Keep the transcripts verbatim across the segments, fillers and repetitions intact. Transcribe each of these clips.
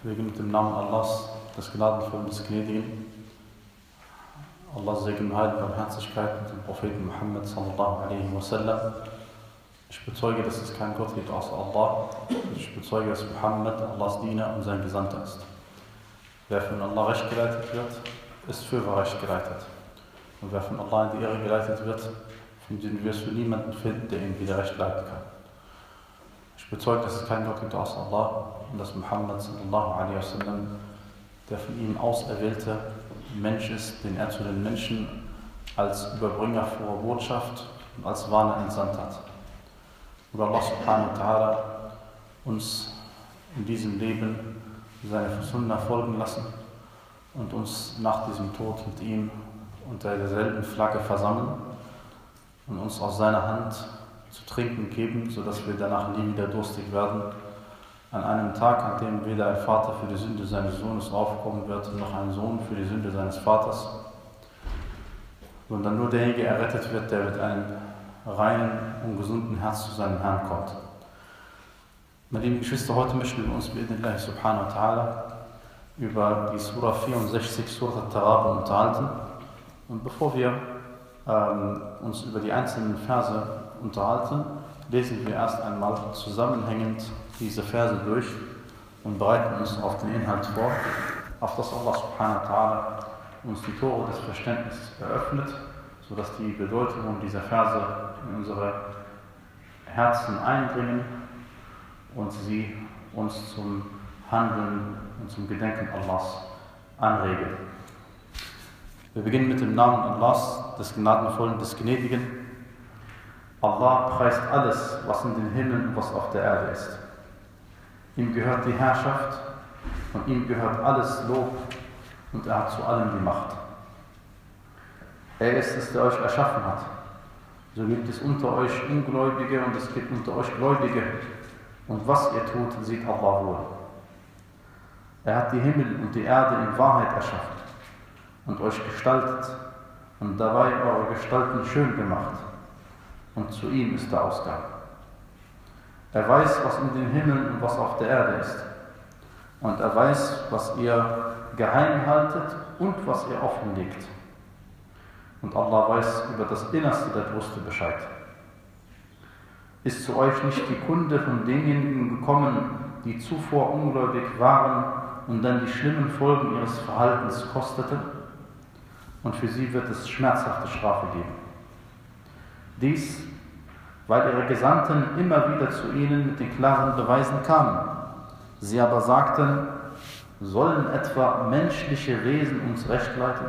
Wir beginnen mit dem Namen Allahs, des Gnadenvollen, des Gnädigen. Allah Segen und Heil und Barmherzigkeit mit dem Propheten Muhammad sallallahu alaihi wasallam. Ich bezeuge, dass es keinen Gott gibt außer Allah. Ich bezeuge, dass Muhammad Allahs Diener und sein Gesandter ist. Wer von Allah recht geleitet wird, ist für recht geleitet. Und wer von Allah in die Irre geleitet wird, von dem wirst du niemanden finden, der ihn wieder recht leiten kann. Ich bezeuge, dass es keinen Gott gibt außer Allah und dass Muhammad sallallahu alaihi wasallam der von ihm auserwählte Mensch ist, den er zu den Menschen als Überbringer froher Botschaft und als Warner entsandt hat. Und Allah subhanahu wa ta'ala uns in diesem Leben seine Sunna folgen lassen und uns nach diesem Tod mit ihm unter derselben Flagge versammeln und uns aus seiner Hand zu trinken geben, sodass wir danach nie wieder durstig werden, an einem Tag, an dem weder ein Vater für die Sünde seines Sohnes aufkommen wird, noch ein Sohn für die Sünde seines Vaters, sondern nur derjenige errettet wird, der mit einem reinen und gesunden Herz zu seinem Herrn kommt. Meine lieben Geschwister, heute möchten wir uns mit Allah subhanahu wa ta'ala über die Surah vierundsechzig, Surah At-Tarabun, unterhalten. Und bevor wir ähm, uns über die einzelnen Verse unterhalten, lesen wir erst einmal zusammenhängend diese Verse durch und bereiten uns auf den Inhalt vor, auf das Allah subhanahu wa ta'ala uns die Tore des Verständnisses eröffnet, sodass die Bedeutungen dieser Verse in unsere Herzen eindringen und sie uns zum Handeln und zum Gedenken Allahs anregen. Wir beginnen mit dem Namen Allahs, des Gnadenvollen, des Gnädigen. Allah preist alles, was in den Himmeln und was auf der Erde ist. Ihm gehört die Herrschaft und ihm gehört alles Lob und er hat zu allem die Macht. Er ist es, der euch erschaffen hat. So gibt es unter euch Ungläubige und es gibt unter euch Gläubige. Und was ihr tut, sieht Allah wohl. Er hat die Himmel und die Erde in Wahrheit erschaffen und euch gestaltet und dabei eure Gestalten schön gemacht. Und zu ihm ist der Ausgang. Er weiß, was in den Himmeln und was auf der Erde ist. Und er weiß, was ihr geheim haltet und was ihr offenlegt. Und Allah weiß über das Innerste der Brüste Bescheid. Ist zu euch nicht die Kunde von denjenigen gekommen, die zuvor ungläubig waren und dann die schlimmen Folgen ihres Verhaltens kosteten? Und für sie wird es schmerzhafte Strafe geben. Dies, weil ihre Gesandten immer wieder zu ihnen mit den klaren Beweisen kamen. Sie aber sagten, sollen etwa menschliche Wesen uns recht leiten?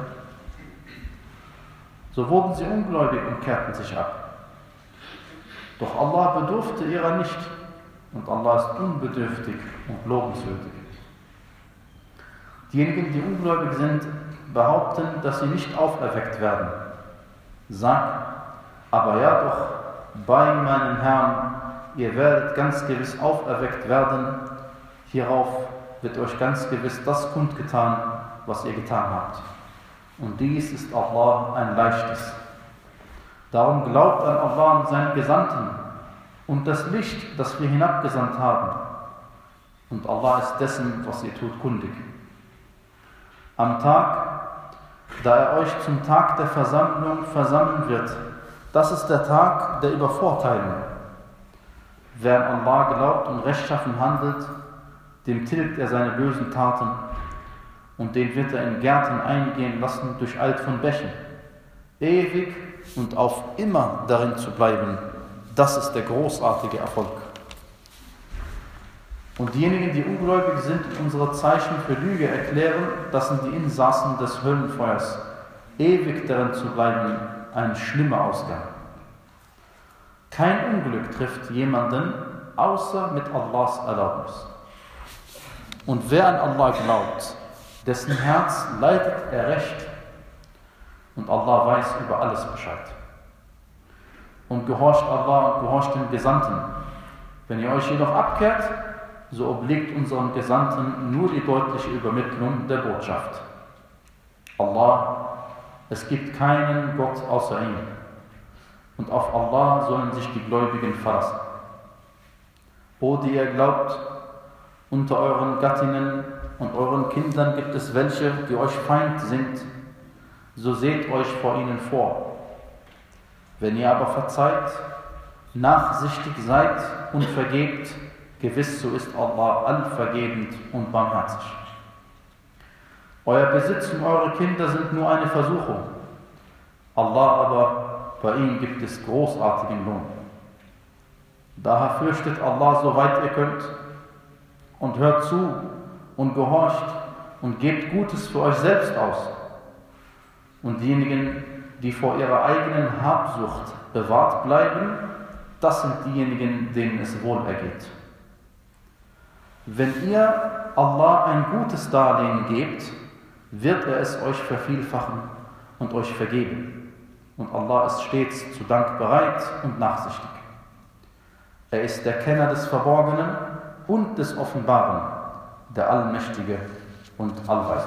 So wurden sie ungläubig und kehrten sich ab. Doch Allah bedurfte ihrer nicht und Allah ist unbedürftig und lobenswürdig. Diejenigen, die ungläubig sind, behaupten, dass sie nicht auferweckt werden. Sag, aber ja doch, bei meinem Herrn, ihr werdet ganz gewiss auferweckt werden, hierauf wird euch ganz gewiss das kundgetan, was ihr getan habt. Und dies ist Allah ein Leichtes. Darum glaubt an Allah und seinen Gesandten und das Licht, das wir hinabgesandt haben. Und Allah ist dessen, was ihr tut, kundig. Am Tag, da er euch zum Tag der Versammlung versammeln wird, das ist der Tag der Übervorteilung. Wer an Allah glaubt und rechtschaffen handelt, dem tilgt er seine bösen Taten und den wird er in Gärten eingehen lassen durch Eid von Bächen. Ewig und auf immer darin zu bleiben, das ist der großartige Erfolg. Und diejenigen, die ungläubig sind und unsere Zeichen für Lüge erklären, das sind die Insassen des Höllenfeuers. Ewig darin zu bleiben, ein schlimmer Ausgang. Kein Unglück trifft jemanden, außer mit Allahs Erlaubnis. Und wer an Allah glaubt, dessen Herz leitet er recht. Und Allah weiß über alles Bescheid. Und gehorcht Allah und gehorcht den Gesandten. Wenn ihr euch jedoch abkehrt, so obliegt unseren Gesandten nur die deutliche Übermittlung der Botschaft. Allah, es gibt keinen Gott außer ihm. Und auf Allah sollen sich die Gläubigen verlassen. O die ihr glaubt, unter euren Gattinnen und euren Kindern gibt es welche, die euch Feind sind, so seht euch vor ihnen vor. Wenn ihr aber verzeiht, nachsichtig seid und vergebt, gewiss so ist Allah allvergebend und barmherzig. Euer Besitz und eure Kinder sind nur eine Versuchung. Allah aber, bei ihm gibt es großartigen Lohn. Daher fürchtet Allah, soweit ihr könnt, und hört zu und gehorcht und gebt Gutes für euch selbst aus. Und diejenigen, die vor ihrer eigenen Habsucht bewahrt bleiben, das sind diejenigen, denen es wohl ergeht. Wenn ihr Allah ein gutes Darlehen gebt, wird er es euch vervielfachen und euch vergeben. Und Allah ist stets zu Dank bereit und nachsichtig. Er ist der Kenner des Verborgenen und des Offenbaren, der Allmächtige und Allweise.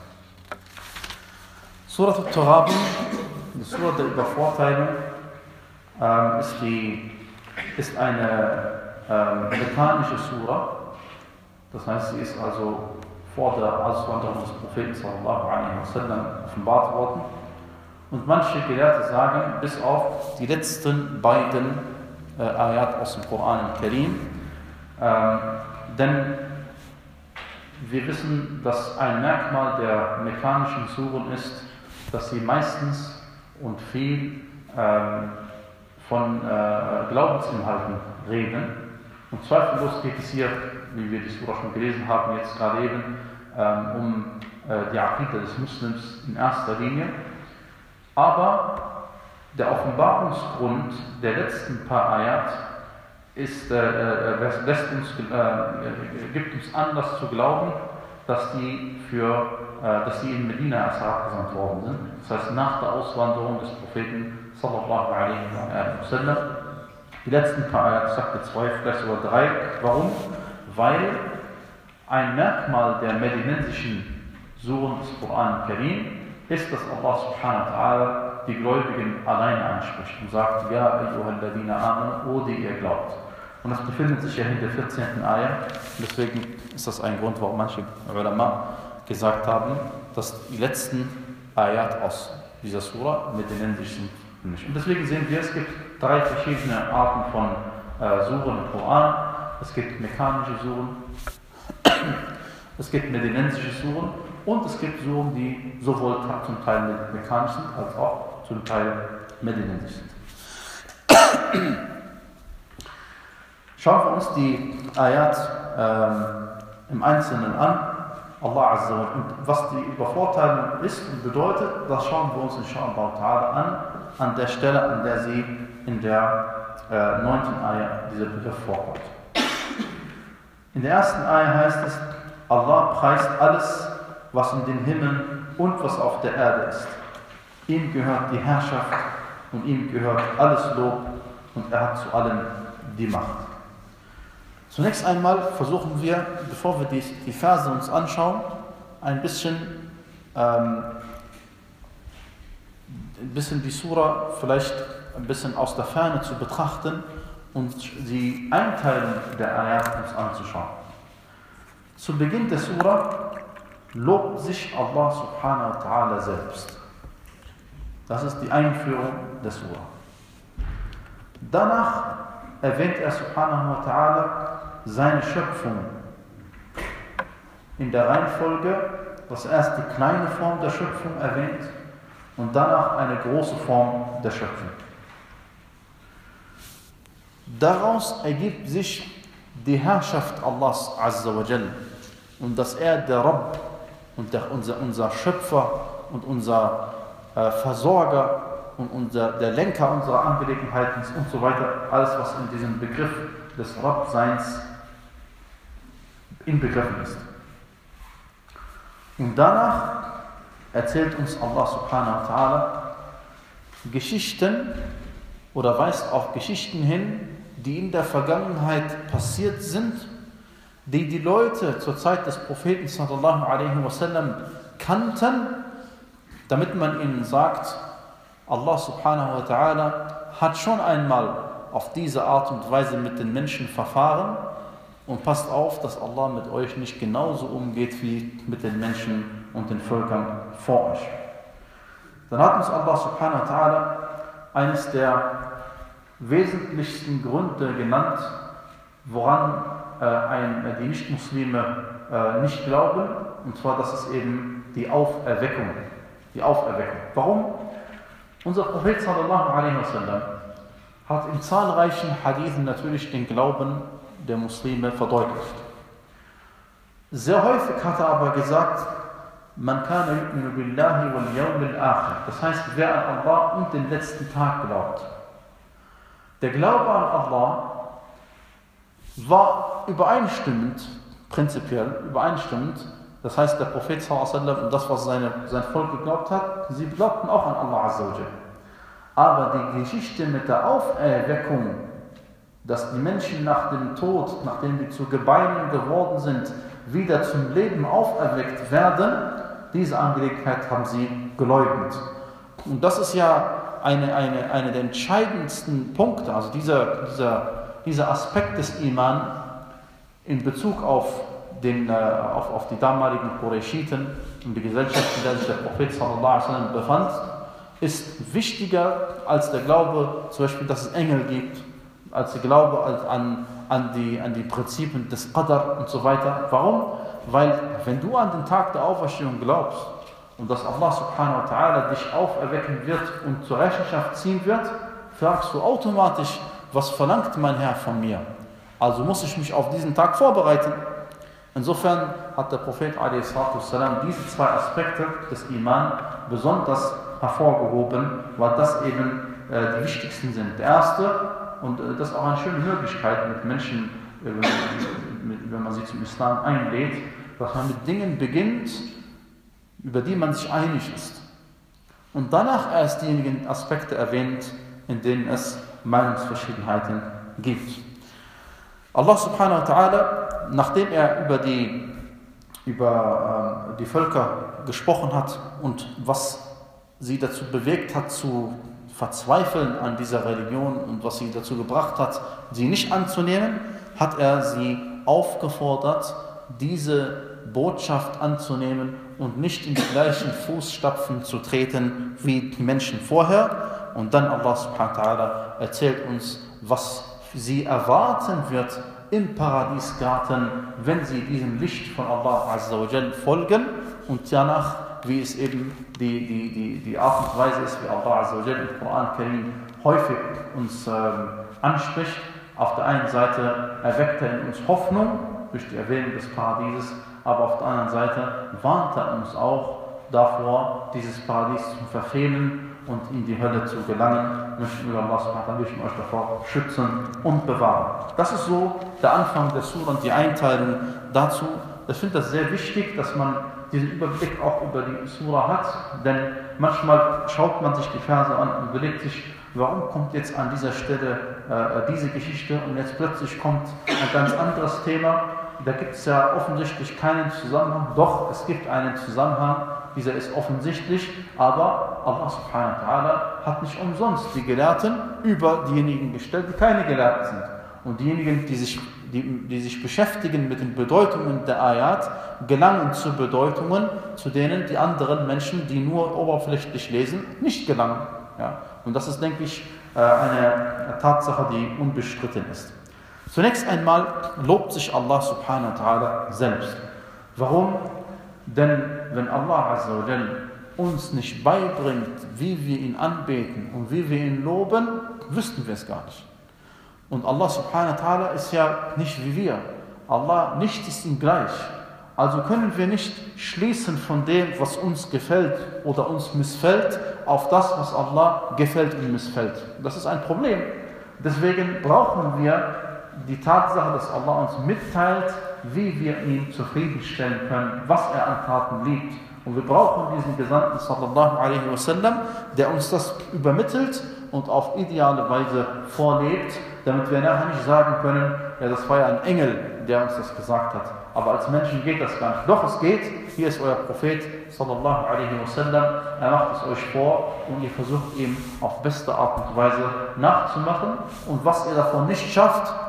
Surat al-Taghabun, die Surah der Übervorteilung, ähm, ist, die, ist eine ähm, mekkanische Surah. Das heißt, sie ist also vor der Auswanderung des Propheten sallallahu alaihi wasallam offenbart worden. Und manche Gelehrte sagen, bis auf die letzten beiden äh, Ayat aus dem Koran al-Karim. Ähm, denn wir wissen, dass ein Merkmal der mekkanischen Suren ist, dass sie meistens und viel ähm, von äh, Glaubensinhalten reden. Und zweifellos geht es hier, wie wir die Surah schon gelesen haben, jetzt gerade eben ähm, um äh, die Aqida des Muslims in erster Linie. Aber der Offenbarungsgrund der letzten paar Ayat ist, äh, äh, lässt uns, äh, gibt uns Anlass zu glauben, dass die, für, äh, dass die in Medina erst abgesandt worden sind. Das heißt, nach der Auswanderung des Propheten sallallahu alaihi wasallam. Die letzten paar Ayat sagte zwei, vielleicht sogar drei. Warum? Weil ein Merkmal der medinensischen Suren des Koran Karim ist, dass Allah subhanahu wa ta'ala die Gläubigen alleine anspricht und sagt, ja, ayyuhalladhina amanu, o die ihr glaubt. Und das befindet sich ja in der vierzehnten Ayah. Deswegen ist das ein Grund, warum manche Ulama gesagt haben, dass die letzten Ayat aus dieser Surah medinensisch sind. Und deswegen sehen wir, es gibt drei verschiedene Arten von äh, Suren im Koran. Es gibt mekkanische Suren, es gibt medinensische Suren und es gibt Suren, die sowohl zum Teil mekkanisch sind, als auch zum Teil medinensisch sind. Schauen wir uns die Ayat ähm, im Einzelnen an. Allah Azza wa Jalla. Und was die Übervorteilung ist und bedeutet, das schauen wir uns inshallah ta'ala an, an der Stelle, an der sie in der äh, neunten Ayah dieser Begriff vorkommt. In der ersten Ayah heißt es, Allah preist alles, was in den Himmeln und was auf der Erde ist. Ihm gehört die Herrschaft und ihm gehört alles Lob und er hat zu allem die Macht. Zunächst einmal versuchen wir, bevor wir die, die Verse uns anschauen, ein bisschen, ähm, ein bisschen die Surah vielleicht ein bisschen aus der Ferne zu betrachten und die Einteilung der Ayat uns anzuschauen. Zu Beginn der Surah lobt sich Allah subhanahu wa ta'ala selbst. Das ist die Einführung der Surah. Danach erwähnt er subhanahu wa ta'ala seine Schöpfung in der Reihenfolge, dass er erst die kleine Form der Schöpfung erwähnt und danach eine große Form der Schöpfung. Daraus ergibt sich die Herrschaft Allahs Azza wa Jal und dass er der Rabb und der, unser, unser Schöpfer und unser äh, Versorger und unser, der Lenker unserer Angelegenheiten und so weiter, alles was in diesem Begriff des Rabb-Seins inbegriffen ist. Und danach erzählt uns Allah subhanahu wa ta'ala Geschichten oder weist auf Geschichten hin, die in der Vergangenheit passiert sind, die die Leute zur Zeit des Propheten sallallahu alaihi wasallam kannten, damit man ihnen sagt, Allah subhanahu wa ta'ala hat schon einmal auf diese Art und Weise mit den Menschen verfahren und passt auf, dass Allah mit euch nicht genauso umgeht wie mit den Menschen und den Völkern vor euch. Dann hat uns Allah subhanahu wa ta'ala eines der wesentlichsten Gründe genannt, woran äh, ein, äh, die Nichtmuslime äh, nicht glauben, und zwar das ist eben die Auferweckung. Die Auferweckung. Warum? Unser Prophet sallallahu alaihi wasallam hat in zahlreichen Hadithen natürlich den Glauben der Muslime verdeutlicht. Sehr häufig hat er aber gesagt, man kana yu'minu billahi wal yawmil akhir. Das heißt, wer an Allah und den letzten Tag glaubt. Der Glaube an Allah war übereinstimmend, prinzipiell übereinstimmend. Das heißt, der Prophet sallallahu alaihi wasallam und das, was seine, sein Volk geglaubt hat, sie glaubten auch an Allah azza wa jalla. Aber die Geschichte mit der Auferweckung, dass die Menschen nach dem Tod, nachdem sie zu Gebeinen geworden sind, wieder zum Leben auferweckt werden, diese Angelegenheit haben sie geleugnet. Und das ist ja eine, eine, eine der entscheidendsten Punkte, also dieser, dieser, dieser Aspekt des Iman in Bezug auf, den, auf, auf die damaligen Qurayshiten und die Gesellschaft, in der sich der Prophet sallallahu alaihi wasallam befand, ist wichtiger als der Glaube, zum Beispiel, dass es Engel gibt, als der Glaube an, an, die, an die Prinzipien des Qadr und so weiter. Warum? Weil, wenn du an den Tag der Auferstehung glaubst und dass Allah subhanahu wa ta'ala dich auferwecken wird und zur Rechenschaft ziehen wird, fragst du automatisch, was verlangt mein Herr von mir? Also muss ich mich auf diesen Tag vorbereiten. Insofern hat der Prophet a s. diese zwei Aspekte des Iman besonders hervorgehoben, weil das eben äh, die wichtigsten sind. Der erste, und äh, das ist auch eine schöne Möglichkeit mit Menschen, äh, wenn, mit, wenn man sie zum Islam einlädt, dass man mit Dingen beginnt, über die man sich einig ist. Und danach erst diejenigen Aspekte erwähnt, in denen es Meinungsverschiedenheiten gibt. Allah subhanahu wa ta'ala, nachdem er über die, über, äh, die Völker gesprochen hat und was sie dazu bewegt hat, zu verzweifeln an dieser Religion und was sie dazu gebracht hat, sie nicht anzunehmen, hat er sie aufgefordert, diese Botschaft anzunehmen und nicht in die gleichen Fußstapfen zu treten wie die Menschen vorher. Und dann Allah subhanahu wa ta'ala erzählt uns, was sie erwarten wird im Paradiesgarten, wenn sie diesem Licht von Allah azza wa jal folgen und danach, wie es eben die, die, die, die Art und Weise ist, wie Allah azza wa jal im Koran Karim häufig uns ähm, anspricht. Auf der einen Seite erweckt er in uns Hoffnung durch die Erwähnung des Paradieses, aber auf der anderen Seite warnt er uns auch davor, dieses Paradies zu verfehlen und in die Hölle zu gelangen. Möchten wir Allah subhanahu wa ta'ala euch davor schützen und bewahren. Das ist so der Anfang der Surah und die Einteilung dazu. Ich finde das sehr wichtig, dass man diesen Überblick auch über die Surah hat, denn manchmal schaut man sich die Verse an und überlegt sich, warum kommt jetzt an dieser Stelle äh, diese Geschichte und jetzt plötzlich kommt ein ganz anderes Thema. Da gibt es ja offensichtlich keinen Zusammenhang. Doch, es gibt einen Zusammenhang, dieser ist offensichtlich, aber Allah subhanahu wa ta'ala hat nicht umsonst die Gelehrten über diejenigen gestellt, die keine Gelehrten sind. Und diejenigen, die sich, die, die sich beschäftigen mit den Bedeutungen der Ayat, gelangen zu Bedeutungen, zu denen die anderen Menschen, die nur oberflächlich lesen, nicht gelangen. Ja? Und das ist, denke ich, eine Tatsache, die unbestritten ist. Zunächst einmal lobt sich Allah subhanahu wa ta'ala selbst. Warum? Denn wenn Allah azza wa jal uns nicht beibringt, wie wir ihn anbeten und wie wir ihn loben, wüssten wir es gar nicht. Und Allah subhanahu wa ta'ala ist ja nicht wie wir. Allah, nichts ist ihm gleich. Also können wir nicht schließen von dem, was uns gefällt oder uns missfällt, auf das, was Allah gefällt und missfällt. Das ist ein Problem. Deswegen brauchen wir die Tatsache, dass Allah uns mitteilt, wie wir ihn zufriedenstellen können, was er an Taten liebt. Und wir brauchen diesen Gesandten sallallahu alaihi wasallam, der uns das übermittelt und auf ideale Weise vorlebt, damit wir nachher nicht sagen können, ja, das war ja ein Engel, der uns das gesagt hat. Aber als Menschen geht das gar nicht. Doch, es geht. Hier ist euer Prophet sallallahu alaihi wasallam. Er macht es euch vor und ihr versucht ihm auf beste Art und Weise nachzumachen. Und was ihr davon nicht schafft,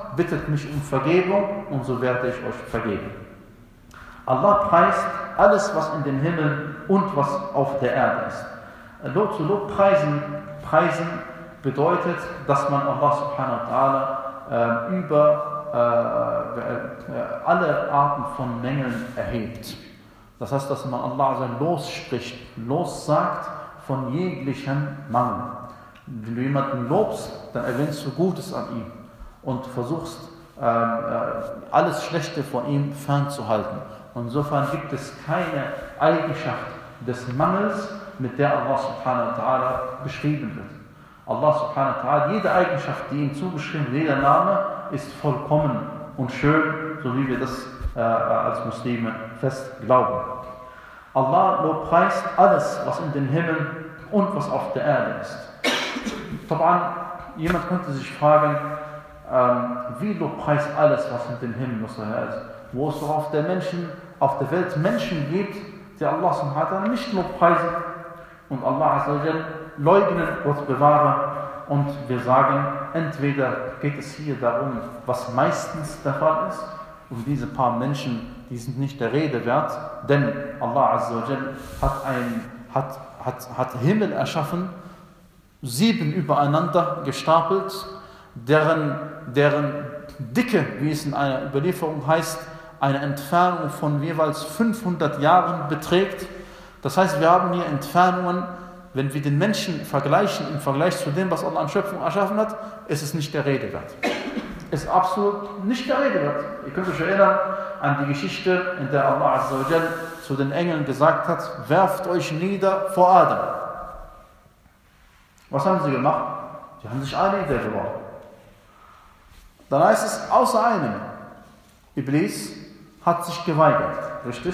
bittet mich um Vergebung und so werde ich euch vergeben. Allah preist alles, was in den Himmel und was auf der Erde ist. Lob zu Lob preisen, preisen bedeutet, dass man Allah subhanahu wa ta'ala äh, über äh, äh, alle Arten von Mängeln erhebt. Das heißt, dass man Allah also losspricht, lossagt von jeglichem Mangel. Wenn du jemanden lobst, dann erwähnst du Gutes an ihm und versuchst äh, alles Schlechte von ihm fernzuhalten. Und insofern gibt es keine Eigenschaft des Mangels, mit der Allah subhanahu wa ta'ala beschrieben wird. Allah subhanahu wa ta'ala, jede Eigenschaft, die ihm zugeschrieben wird, jeder Name, ist vollkommen und schön, so wie wir das äh, als Muslime fest glauben. Allah lobpreist alles, was in den Himmel und was auf der Erde ist. Taban, jemand könnte sich fragen, ähm, wie lobpreist alles, was in den Himmel und was auf der Erde ist? Wo es doch auf der, Menschen, auf der Welt Menschen gibt, die Allah subhanahu wa ta'ala nicht lobpreisen und Allah azza wa jal leugnen, Gott bewahre. Und wir sagen, entweder geht es hier darum, was meistens der Fall ist, und diese paar Menschen, die sind nicht der Rede wert, denn Allah azza wa jal hat, ein, hat, hat, hat Himmel erschaffen, sieben übereinander gestapelt, deren, deren Dicke, wie es in einer Überlieferung heißt, eine Entfernung von jeweils fünfhundert Jahren beträgt. Das heißt, wir haben hier Entfernungen, wenn wir den Menschen vergleichen, im Vergleich zu dem, was Allah an Schöpfung erschaffen hat, ist es nicht der Rede wert. Ist absolut nicht der Rede wert. Ihr könnt euch erinnern an die Geschichte, in der Allah azza wa jal zu den Engeln gesagt hat, werft euch nieder vor Adam. Was haben sie gemacht? Sie haben sich alle niedergeworfen. Dann heißt es, außer einem, Iblis hat sich geweigert, richtig?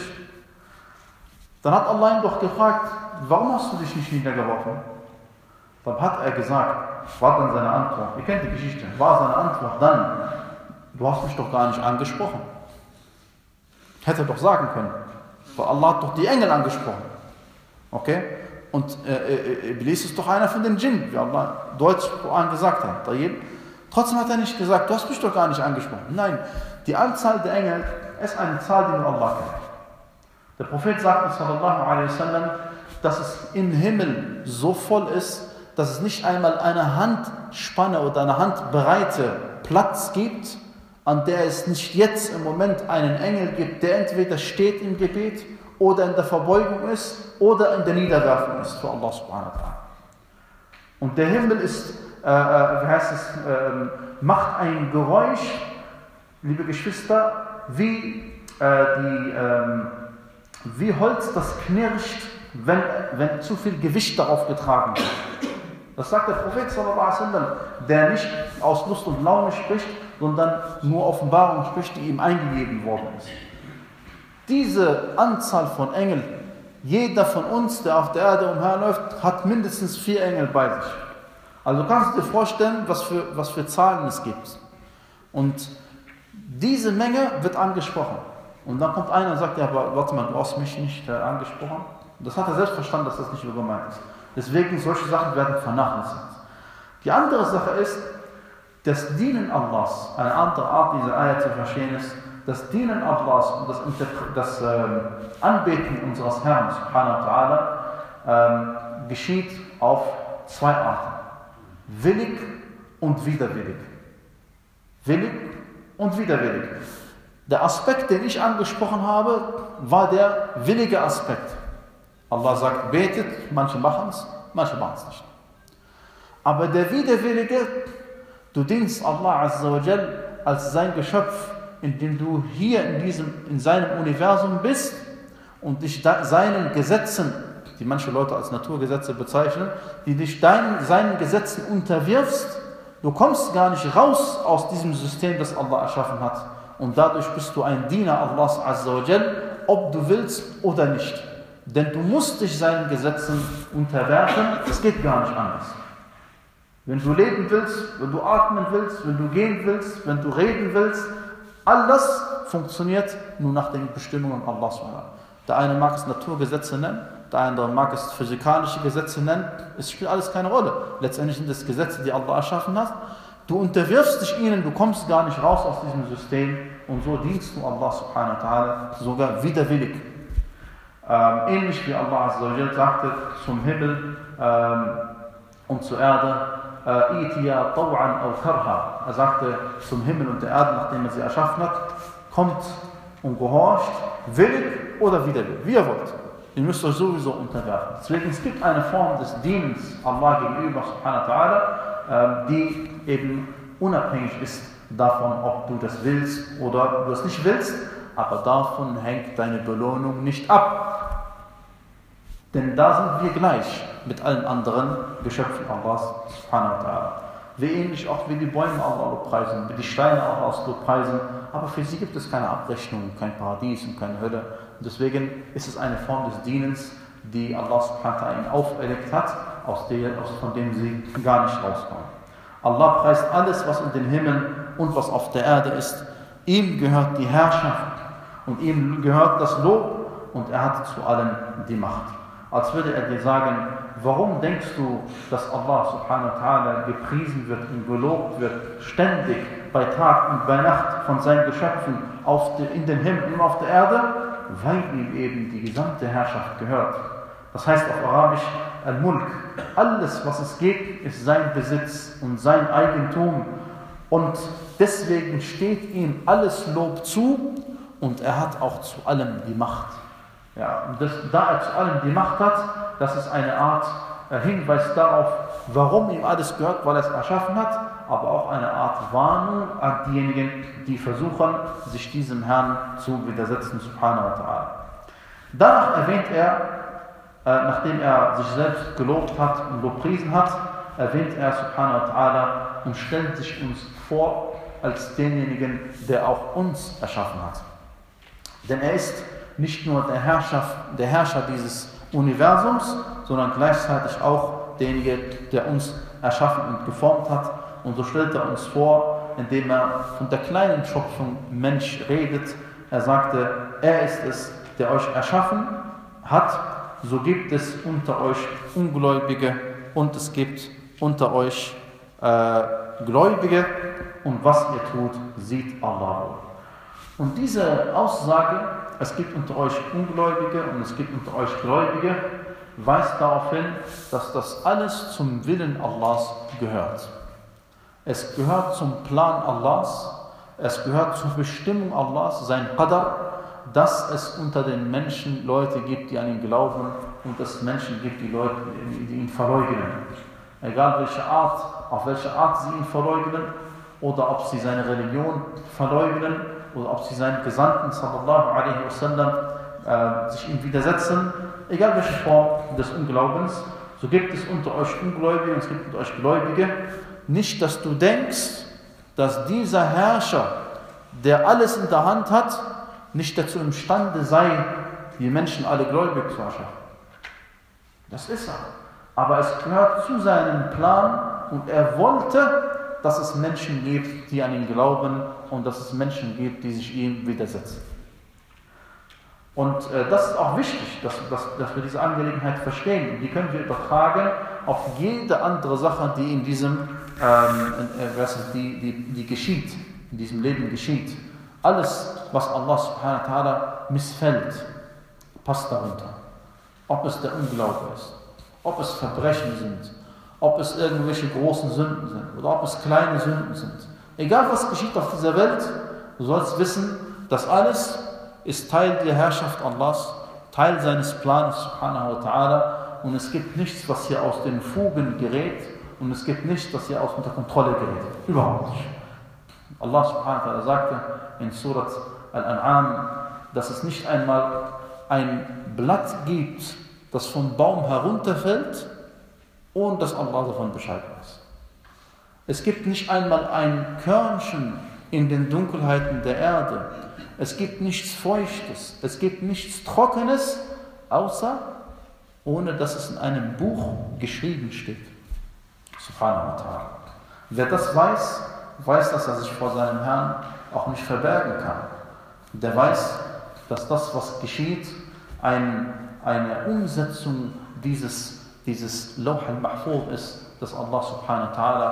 Dann hat Allah ihn doch gefragt, warum hast du dich nicht niedergeworfen? Dann hat er gesagt, war dann seine Antwort, ihr kennt die Geschichte, war seine Antwort dann, du hast mich doch gar nicht angesprochen. Hätte er doch sagen können, weil Allah hat doch die Engel angesprochen. Okay? Und äh, Iblis ist doch einer von den Djinn, wie Allah deutsch im Koran gesagt hat. Trotzdem hat er nicht gesagt, du hast mich doch gar nicht angesprochen. Nein, die Anzahl der Engel ist eine Zahl, die nur Allah kennt. Der Prophet sagte, sallallahu alaihi wasallam, dass es im Himmel so voll ist, dass es nicht einmal eine Handspanne oder eine Handbreite Platz gibt, an der es nicht jetzt im Moment einen Engel gibt, der entweder steht im Gebet oder in der Verbeugung ist oder in der Niederwerfung ist für Allah subhanahu wa ta'ala. Und der Himmel ist, äh, wie heißt es, äh, macht ein Geräusch, liebe Geschwister, wie, äh, die, äh, wie Holz, das knirscht, wenn, wenn zu viel Gewicht darauf getragen wird. Das sagt der Prophet sallallahu alaihi wasallam, der nicht aus Lust und Laune spricht, sondern nur Offenbarung spricht, die ihm eingegeben worden ist. Diese Anzahl von Engeln, jeder von uns, der auf der Erde umherläuft, hat mindestens vier Engel bei sich. Also kannst du dir vorstellen, was für, was für Zahlen es gibt. Und diese Menge wird angesprochen. Und dann kommt einer und sagt, ja, aber warte mal, du hast mich nicht äh, angesprochen. Und das hat er selbst verstanden, dass das nicht so gemeint ist. Deswegen, solche Sachen werden vernachlässigt. Die andere Sache ist, das Dienen Allahs, eine andere Art, diese Ayah zu verstehen ist, das Dienen Allahs und das, das äh, Anbeten unseres Herrn, subhanahu wa ta'ala, äh, geschieht auf zwei Arten. Willig und widerwillig. Willig und widerwillig. Der Aspekt, den ich angesprochen habe, war der willige Aspekt. Allah sagt, betet, manche machen es, manche machen es nicht. Aber der Widerwillige, du dienst Allah azza wa jal als sein Geschöpf, indem du hier in, diesem, in seinem Universum bist und dich seinen Gesetzen, die manche Leute als Naturgesetze bezeichnen, die dich deinen, seinen Gesetzen unterwirfst. Du kommst gar nicht raus aus diesem System, das Allah erschaffen hat. Und dadurch bist du ein Diener Allahs azza wa jal, ob du willst oder nicht. Denn du musst dich seinen Gesetzen unterwerfen, es geht gar nicht anders. Wenn du leben willst, wenn du atmen willst, wenn du gehen willst, wenn du reden willst, alles funktioniert nur nach den Bestimmungen Allahs. Der eine mag es Naturgesetze nennen, der andere mag es physikalische Gesetze nennen, es spielt alles keine Rolle. Letztendlich sind es Gesetze, die Allah erschaffen hat. Du unterwirfst dich ihnen, du kommst gar nicht raus aus diesem System und so dienst du Allah subhanahu wa ta'ala sogar widerwillig. Ähm, ähnlich wie Allah azza wa jal sagte zum Himmel ähm, und zur Erde, Itiya taw'an aw karha. Er sagte zum Himmel und der Erde, nachdem er sie erschaffen hat, kommt und gehorcht, willig oder widerwillig, wie ihr wollt. Ihr müsst euch sowieso unterwerfen. Deswegen es gibt eine Form des Dienens Allah gegenüber subhanahu wa ta'ala, die eben unabhängig ist davon, ob du das willst oder du es nicht willst, aber davon hängt deine Belohnung nicht ab. Denn da sind wir gleich mit allen anderen Geschöpfen Allahs subhanahu wa ta'ala. Wie ähnlich auch wie die Bäume Allah lobpreisen, wie die Steine Allahs lobpreisen, aber für sie gibt es keine Abrechnung, kein Paradies und keine Hölle. Und deswegen ist es eine Form des Dienens, die Allah subhanahu wa ta'ala ihnen auferlegt hat, aus der, aus, von dem sie gar nicht rauskommen. Allah preist alles, was in den Himmeln und was auf der Erde ist. Ihm gehört die Herrschaft und ihm gehört das Lob und er hat zu allem die Macht. Als würde er dir sagen, warum denkst du, dass Allah subhanahu wa ta'ala gepriesen wird und gelobt wird, ständig bei Tag und bei Nacht von seinen Geschöpfen auf de, in den Himmel und auf der Erde? Weil ihm eben die gesamte Herrschaft gehört. Das heißt auf Arabisch Al-Mulk. Alles, was es gibt, ist sein Besitz und sein Eigentum. Und deswegen steht ihm alles Lob zu und er hat auch zu allem die Macht. Ja, und das, da er zu allem die Macht hat, das ist eine Art äh, Hinweis darauf, warum ihm alles gehört, weil er es erschaffen hat, aber auch eine Art Warnung an diejenigen, die versuchen, sich diesem Herrn zu widersetzen, subhanahu wa ta'ala. Danach erwähnt er, äh, nachdem er sich selbst gelobt hat und gepriesen hat, erwähnt er subhanahu wa ta'ala und stellt sich uns vor als denjenigen, der auch uns erschaffen hat. Denn er ist nicht nur der Herrscher, der Herrscher dieses Universums, sondern gleichzeitig auch derjenige, der uns erschaffen und geformt hat. Und so stellt er uns vor, indem er von der kleinen Schöpfung Mensch redet. Er sagte, er ist es, der euch erschaffen hat. So gibt es unter euch Ungläubige und es gibt unter euch äh, Gläubige. Und was ihr tut, sieht Allah wohl. Und diese Aussage, es gibt unter euch Ungläubige und es gibt unter euch Gläubige, weist darauf hin, dass das alles zum Willen Allahs gehört. Es gehört zum Plan Allahs, es gehört zur Bestimmung Allahs, sein Qadar, dass es unter den Menschen Leute gibt, die an ihn glauben und dass es Menschen gibt, die, Leute, die ihn verleugnen. Egal welche Art, auf welche Art sie ihn verleugnen oder ob sie seine Religion verleugnen, oder ob sie seinen Gesandten sallallahu alaihi wasallam äh, sich ihm widersetzen, egal welche Form des Unglaubens, so gibt es unter euch Ungläubige und es gibt unter euch Gläubige. Nicht, dass du denkst, dass dieser Herrscher, der alles in der Hand hat, nicht dazu imstande sei, die Menschen alle gläubig zu erschaffen. Das ist er. Aber es gehört zu seinem Plan und er wollte, dass es Menschen gibt, die an ihn glauben und dass es Menschen gibt, die sich ihm widersetzen. Und äh, das ist auch wichtig, dass, dass, dass wir diese Angelegenheit verstehen. Und die können wir übertragen auf jede andere Sache, die in diesem, ähm, äh, was ist, die, die, die geschieht, in diesem Leben geschieht. Alles, was Allah subhanahu wa ta'ala missfällt, passt darunter. Ob es der Unglaube ist, ob es Verbrechen sind, ob es irgendwelche großen Sünden sind oder ob es kleine Sünden sind. Egal was geschieht auf dieser Welt, du sollst wissen, das alles ist Teil der Herrschaft Allahs, Teil seines Plans subhanahu wa ta'ala und es gibt nichts, was hier aus den Fugen gerät und es gibt nichts, was hier aus unter Kontrolle gerät. Überhaupt nicht. Allah subhanahu wa ta'ala sagte in Surat Al-An'am, dass es nicht einmal ein Blatt gibt, das vom Baum herunterfällt, ohne dass Allah davon Bescheid weiß. Es gibt nicht einmal ein Körnchen in den Dunkelheiten der Erde. Es gibt nichts Feuchtes, es gibt nichts Trockenes, außer ohne dass es in einem Buch geschrieben steht. Subhanahu wa ta'ala. Wer das weiß, weiß, dass er sich vor seinem Herrn auch nicht verbergen kann. Der weiß, dass das, was geschieht, ein, eine Umsetzung dieses, dieses Lawh al-Mahfuz ist, das Allah subhanahu wa ta'ala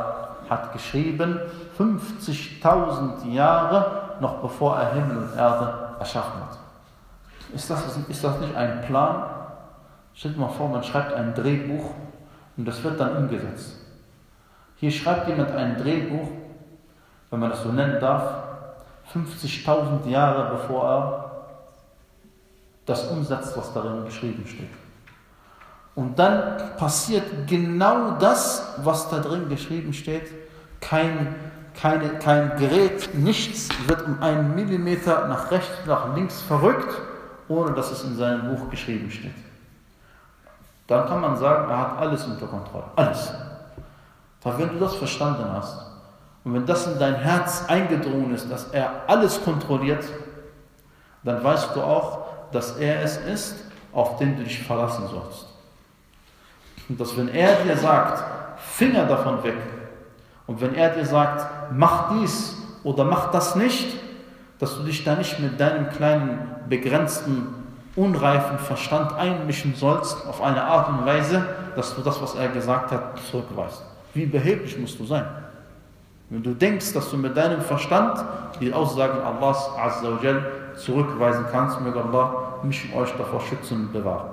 hat geschrieben, fünfzigtausend Jahre noch bevor er Himmel und Erde erschaffen hat. Ist das, ist das nicht ein Plan? Stellt mal vor, man schreibt ein Drehbuch und das wird dann umgesetzt. Hier schreibt jemand ein Drehbuch, wenn man das so nennen darf, fünfzigtausend Jahre bevor er das umsetzt, was darin geschrieben steht. Und dann passiert genau das, was da drin geschrieben steht. Kein, keine, kein Gerät, nichts wird um einen Millimeter nach rechts, nach links verrückt, ohne dass es in seinem Buch geschrieben steht. Dann kann man sagen, er hat alles unter Kontrolle. Alles. Aber wenn du das verstanden hast und wenn das in dein Herz eingedrungen ist, dass er alles kontrolliert, dann weißt du auch, dass er es ist, auf den du dich verlassen sollst. Und dass wenn er dir sagt, Finger davon weg, und wenn er dir sagt, mach dies oder mach das nicht, dass du dich da nicht mit deinem kleinen, begrenzten, unreifen Verstand einmischen sollst, auf eine Art und Weise, dass du das, was er gesagt hat, zurückweist. Wie behilflich musst du sein? Wenn du denkst, dass du mit deinem Verstand die Aussagen Allahs Azza wa Jal zurückweisen kannst, möge Allah mich und euch davor schützen und bewahren.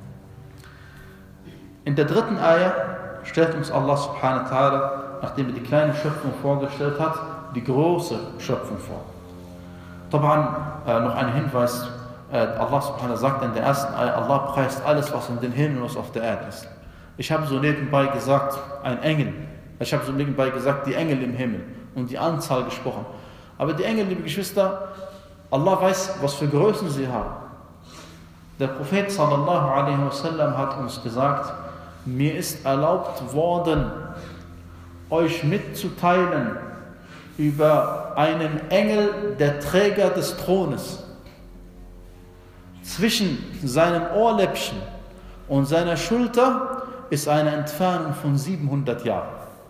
In der dritten Ayah stellt uns Allah subhanahu wa ta'ala, nachdem er die kleine Schöpfung vorgestellt hat, die große Schöpfung vor. Taban, äh, noch ein Hinweis, äh, Allah subhanahu wa ta'ala sagt in der ersten Ayah, Allah preist alles, was in den Himmel und was auf der Erde ist. Ich habe so nebenbei gesagt, ein Engel. Ich habe so nebenbei gesagt, die Engel im Himmel und die Anzahl gesprochen. Aber die Engel, liebe Geschwister, Allah weiß, was für Größen sie haben. Der Prophet sallallahu alaihi wasallam hat uns gesagt, mir ist erlaubt worden, euch mitzuteilen über einen Engel, der Träger des Thrones. Zwischen seinem Ohrläppchen und seiner Schulter ist eine Entfernung von siebenhundert Jahren.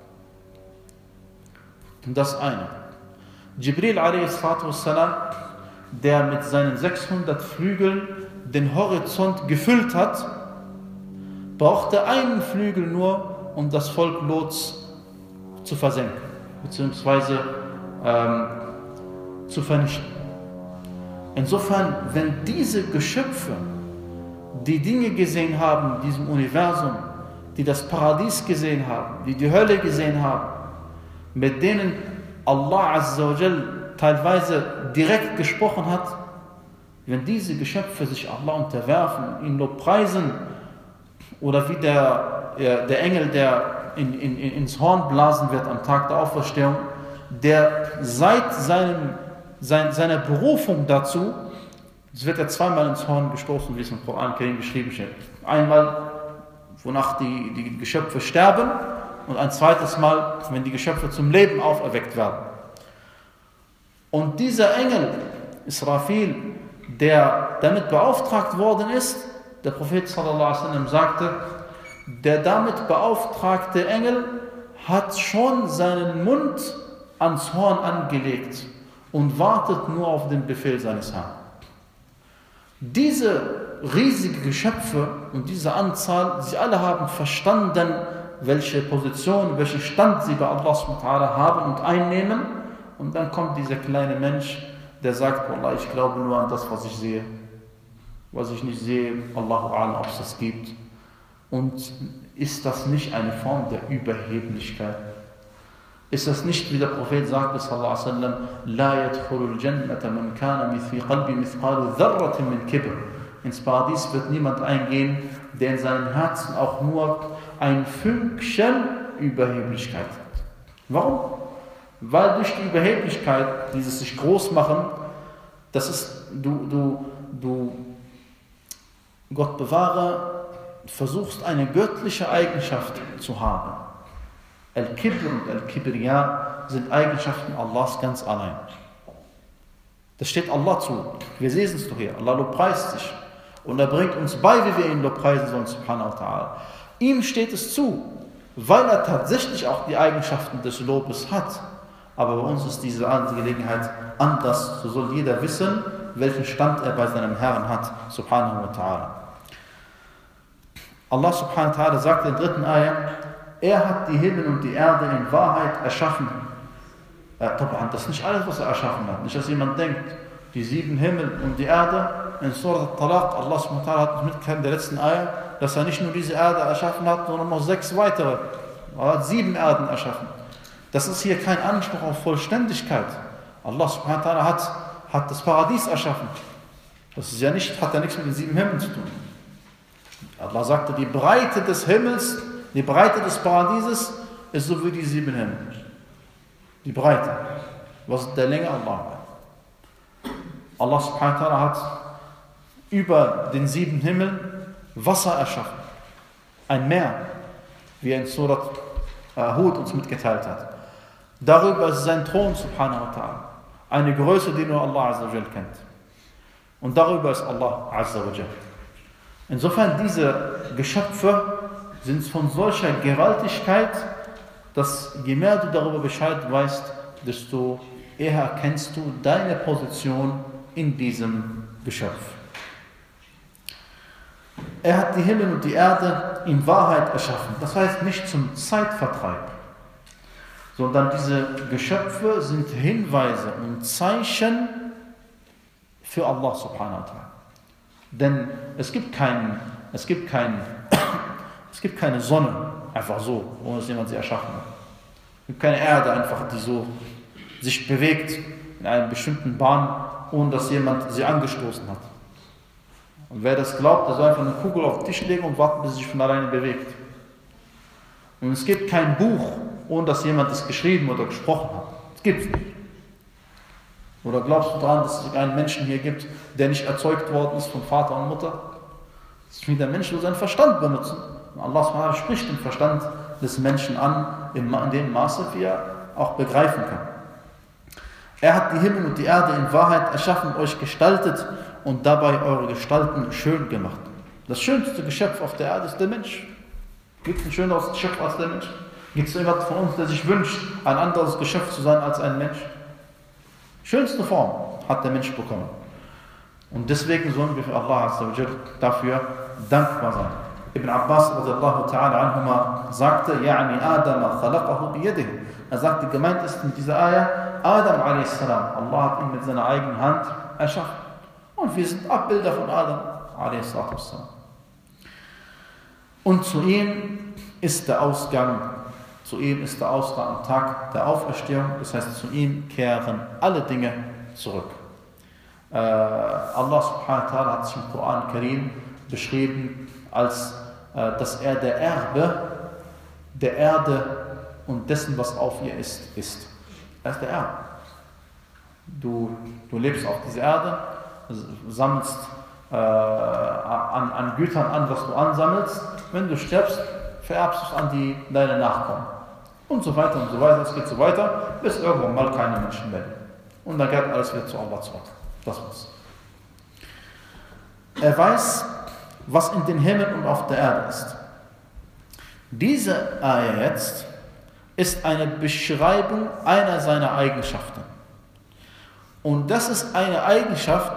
Und das eine. Jibril a.s., der mit seinen sechshundert Flügeln den Horizont gefüllt hat, brauchte einen Flügel nur, um das Volk Lots zu versenken, beziehungsweise ähm, zu vernichten. Insofern, wenn diese Geschöpfe die Dinge gesehen haben in diesem Universum, die das Paradies gesehen haben, die die Hölle gesehen haben, mit denen Allah Azza wa Jal teilweise direkt gesprochen hat, wenn diese Geschöpfe sich Allah unterwerfen, ihn lobpreisen, oder wie der, der Engel, der in, in, ins Horn blasen wird am Tag der Auferstehung, der seit seinem, sein, seiner Berufung dazu, es wird ja zweimal ins Horn gestoßen, wie es im Koran geschrieben steht. Einmal, wonach die, die Geschöpfe sterben, und ein zweites Mal, wenn die Geschöpfe zum Leben auferweckt werden. Und dieser Engel, Israfil, der damit beauftragt worden ist, der Prophet sallallahu alaihi wasallam sagte, der damit beauftragte Engel hat schon seinen Mund ans Horn angelegt und wartet nur auf den Befehl seines Herrn. Diese riesigen Geschöpfe und diese Anzahl, sie alle haben verstanden, welche Position, welchen Stand sie bei Allah subhanahu wa ta'ala haben und einnehmen. Und dann kommt dieser kleine Mensch, der sagt, Wallah, ich glaube nur an das, was ich sehe. Was ich nicht sehe, Allahu a'lam, ob es das gibt. Und ist das nicht eine Form der Überheblichkeit? Ist das nicht, wie der Prophet sagte, sallallahu alaihi wasallam, La yadkhulul jannata man kana fi qalbi mithqalu dharratin min kibr. Ins Paradies wird niemand eingehen, der in seinem Herzen auch nur ein Fünkchen Überheblichkeit hat. Warum? Weil durch die Überheblichkeit, dieses sich groß machen, das ist, du, du, du, Gott bewahre, versuchst eine göttliche Eigenschaft zu haben. Al-Kibr und Al-Kibriya sind Eigenschaften Allahs ganz allein. Das steht Allah zu. Wir sehen es doch hier. Allah lobpreist sich. Und er bringt uns bei, wie wir ihn lobpreisen sollen, subhanahu wa ta'ala. Ihm steht es zu, weil er tatsächlich auch die Eigenschaften des Lobes hat. Aber bei uns ist diese Angelegenheit anders. So soll jeder wissen, welchen Stand er bei seinem Herrn hat, subhanahu wa ta'ala. Allah subhanahu wa ta'ala sagt in der dritten Ayah, er hat die Himmel und die Erde in Wahrheit erschaffen. Äh, das ist nicht alles, was er erschaffen hat. Nicht, dass jemand denkt, die sieben Himmel und die Erde, in Surah Al-Talaq, Allah subhanahu wa ta'ala hat mitgeteilt in der letzten Ayah, dass er nicht nur diese Erde erschaffen hat, sondern noch sechs weitere. Er hat sieben Erden erschaffen. Das ist hier kein Anspruch auf Vollständigkeit. Allah subhanahu wa ta'ala hat, hat das Paradies erschaffen. Das ist ja nicht, hat ja nichts mit den sieben Himmeln zu tun. Allah sagte, die Breite des Himmels, die Breite des Paradieses ist so wie die sieben Himmel. Die Breite. Was ist der Länge? Allah. Allah subhanahu wa ta'ala hat über den sieben Himmeln Wasser erschaffen. Ein Meer, wie er in Surat Hud uns mitgeteilt hat. Darüber ist sein Thron subhanahu wa ta'ala. Eine Größe, die nur Allah azza wa jal kennt. Und darüber ist Allah azza wa jal. Insofern, diese Geschöpfe sind von solcher Gewaltigkeit, dass je mehr du darüber Bescheid weißt, desto eher kennst du deine Position in diesem Geschöpf. Er hat die Himmel und die Erde in Wahrheit erschaffen. Das heißt nicht zum Zeitvertreib, sondern diese Geschöpfe sind Hinweise und Zeichen für Allah subhanahu wa ta'ala. Denn es gibt keinen, es gibt keinen, es gibt keine Sonne einfach so, ohne dass jemand sie erschaffen hat. Es gibt keine Erde einfach, die so sich bewegt in einer bestimmten Bahn, ohne dass jemand sie angestoßen hat. Und wer das glaubt, der soll einfach eine Kugel auf den Tisch legen und warten, bis sie sich von alleine bewegt. Und es gibt kein Buch, ohne dass jemand es geschrieben oder gesprochen hat. Das gibt es nicht. Oder glaubst du daran, dass es einen Menschen hier gibt, der nicht erzeugt worden ist von Vater und Mutter? Das ist wie der Mensch, der seinen Verstand benutzen. Und Allah subhanahu wa ta'ala spricht den Verstand des Menschen an, in dem Maße, wie er auch begreifen kann. Er hat die Himmel und die Erde in Wahrheit erschaffen, euch gestaltet und dabei eure Gestalten schön gemacht. Das schönste Geschöpf auf der Erde ist der Mensch. Gibt es ein schöneres Geschöpf als der Mensch? Gibt es jemand von uns, der sich wünscht, ein anderes Geschöpf zu sein als ein Mensch? Schönste Form hat der Mensch bekommen. Und deswegen sollen wir für Allah azza wa jal dafür dankbar sein. Ibn Abbas radiyallahu ta'ala anhuma sagte, يعني آدم خلقه بيده. Er sagte, gemeint ist mit dieser Ayah, Adam a s. Allah hat ihn mit seiner eigenen Hand erschaffen. Und wir sind Abbilder von Adam a s. Und zu ihm ist der Ausgang, zu ihm ist der Ausgang am Tag der Auferstehung, das heißt, zu ihm kehren alle Dinge zurück. Äh, Allah subhanahu wa ta'ala hat sich im Koran Karim beschrieben, als äh, dass er der Erbe der Erde und dessen, was auf ihr ist, ist. Er ist der Erbe. Du, du lebst auf dieser Erde, sammelst äh, an, an Gütern an, was du ansammelst. Wenn du stirbst, vererbst du es an die, deine Nachkommen. Und so weiter und so weiter. Es geht so weiter, bis irgendwann mal keine Menschen mehr. Und dann geht alles wieder zu Allah zurück. Das war's. Er weiß, was in den Himmel und auf der Erde ist. Diese Ayah jetzt ist eine Beschreibung einer seiner Eigenschaften. Und das ist eine Eigenschaft,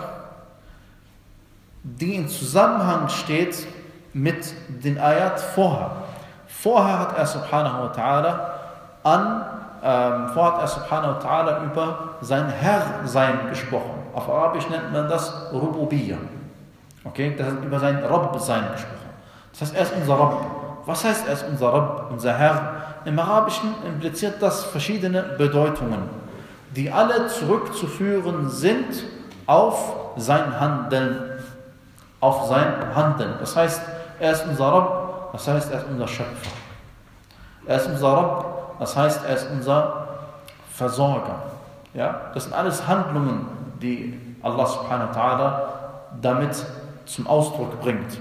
die in Zusammenhang steht mit den Ayat vorher. Vorher hat er subhanahu wa ta'ala an, ähm, vorher hat er subhanahu wa ta'ala über sein Herrsein gesprochen. Auf Arabisch nennt man das Rububiyya. Okay, das hat über sein Rabb-Sein gesprochen. Das heißt, er ist unser Rabb. Was heißt, er ist unser Rabb, unser Herr? Im Arabischen impliziert das verschiedene Bedeutungen, die alle zurückzuführen sind auf sein Handeln. Auf sein Handeln. Das heißt, er ist unser Rabb, das heißt, er ist unser Schöpfer. Er ist unser Rabb, das heißt, er ist unser Versorger. Ja? Das sind alles Handlungen, die Allah subhanahu wa ta'ala damit zum Ausdruck bringt.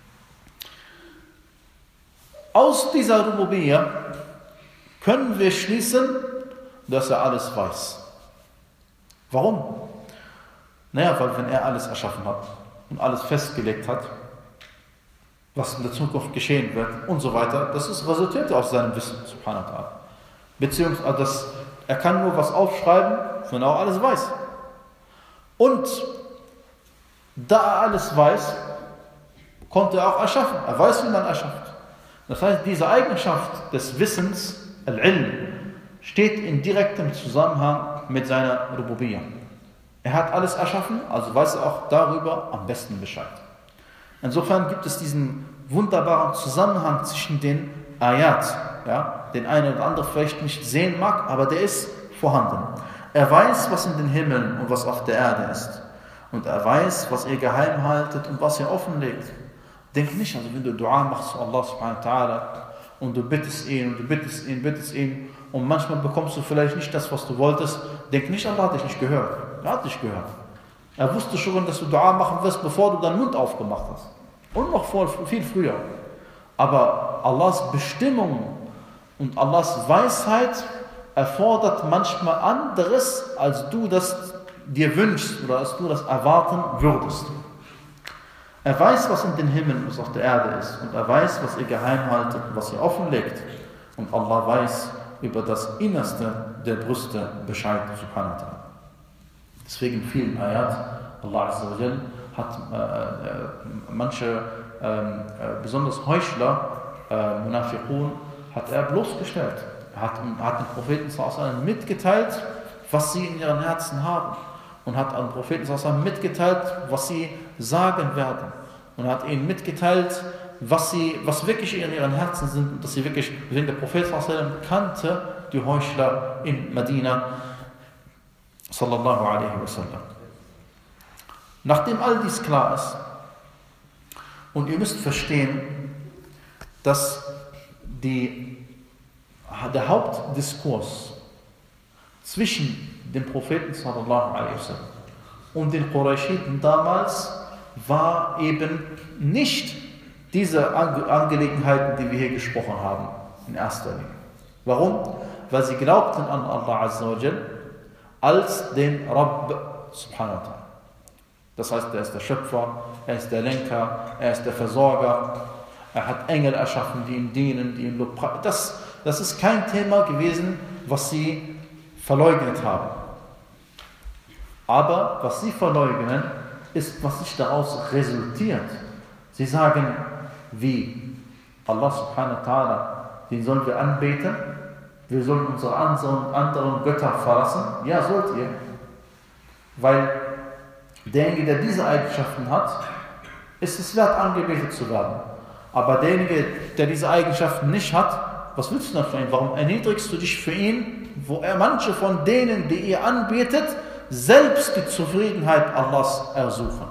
Aus dieser Rububiyya können wir schließen, dass er alles weiß. Warum? Naja, weil wenn er alles erschaffen hat und alles festgelegt hat, was in der Zukunft geschehen wird und so weiter, das ist resultiert aus seinem Wissen, subhanahu wa ta'ala. Beziehungsweise, das, er kann nur was aufschreiben, wenn er auch alles weiß. Und da er alles weiß, konnte er auch erschaffen. Er weiß, wie man erschafft. Das heißt, diese Eigenschaft des Wissens, Al-Ilm, steht in direktem Zusammenhang mit seiner Rububiyyah. Er hat alles erschaffen, also weiß er auch darüber am besten Bescheid. Insofern gibt es diesen wunderbaren Zusammenhang zwischen den Ayat, ja, den eine oder andere vielleicht nicht sehen mag, aber der ist vorhanden. Er weiß, was in den Himmeln und was auf der Erde ist. Und er weiß, was ihr geheim haltet und was ihr offenlegt. Denk nicht, also wenn du Dua machst zu Allah subhanahu wa ta'ala und du bittest ihn und du bittest ihn, bittest ihn und manchmal bekommst du vielleicht nicht das, was du wolltest, denk nicht, Allah hat dich nicht gehört. Er hat dich gehört. Er wusste schon, dass du Dua machen wirst, bevor du deinen Mund aufgemacht hast. Und noch vor, viel früher. Aber Allahs Bestimmung und Allahs Weisheit erfordert manchmal anderes, als du das dir wünschst oder als du das erwarten würdest. Er weiß, was in den Himmeln und was auf der Erde ist. Und er weiß, was ihr geheim haltet und was ihr offenlegt. Und Allah weiß über das Innerste der Brüste Bescheid, subhanahu wa ta'ala. Deswegen in vielen Ayat, Allah Azza wa Jal hat äh, äh, manche äh, besonders Heuchler, äh, Munafiqun, hat er bloßgestellt. Er hat, hat den Propheten sallallahu alaihi wasallam mitgeteilt, was sie in ihren Herzen haben. Und hat an den Propheten sallallahu alaihi wasallam mitgeteilt, was sie sagen werden. Und hat ihnen mitgeteilt, was, sie, was wirklich in ihren Herzen sind. Und dass sie wirklich, wenn der Prophet sallallahu alaihi wasallam kannte, die Heuchler in Medina, sallallahu alaihi wasallam. Nachdem all dies klar ist, und ihr müsst verstehen, dass die, der Hauptdiskurs zwischen dem Propheten sallallahu alaihi wasallam und den Qurayshiten damals war eben nicht diese Angelegenheiten, die wir hier gesprochen haben, in erster Linie. Warum? Weil sie glaubten an Allah Azza wa Jal als den Rabb subhanahu wa ta'ala. Das heißt, er ist der Schöpfer, er ist der Lenker, er ist der Versorger, er hat Engel erschaffen, die ihm dienen, die ihm lobpreisen. Das, das ist kein Thema gewesen, was sie verleugnet haben. Aber was sie verleugnen, ist, was sich daraus resultiert. Sie sagen, wie Allah subhanahu wa ta'ala, den sollen wir anbeten, wir sollen unsere anderen Götter verlassen. Ja, sollt ihr. Weil derjenige, der diese Eigenschaften hat, ist es wert, angebetet zu werden. Aber derjenige, der diese Eigenschaften nicht hat, was willst du dann für ihn? Warum erniedrigst du dich für ihn, wo er manche von denen, die ihr anbetet, selbst die Zufriedenheit Allahs ersuchen?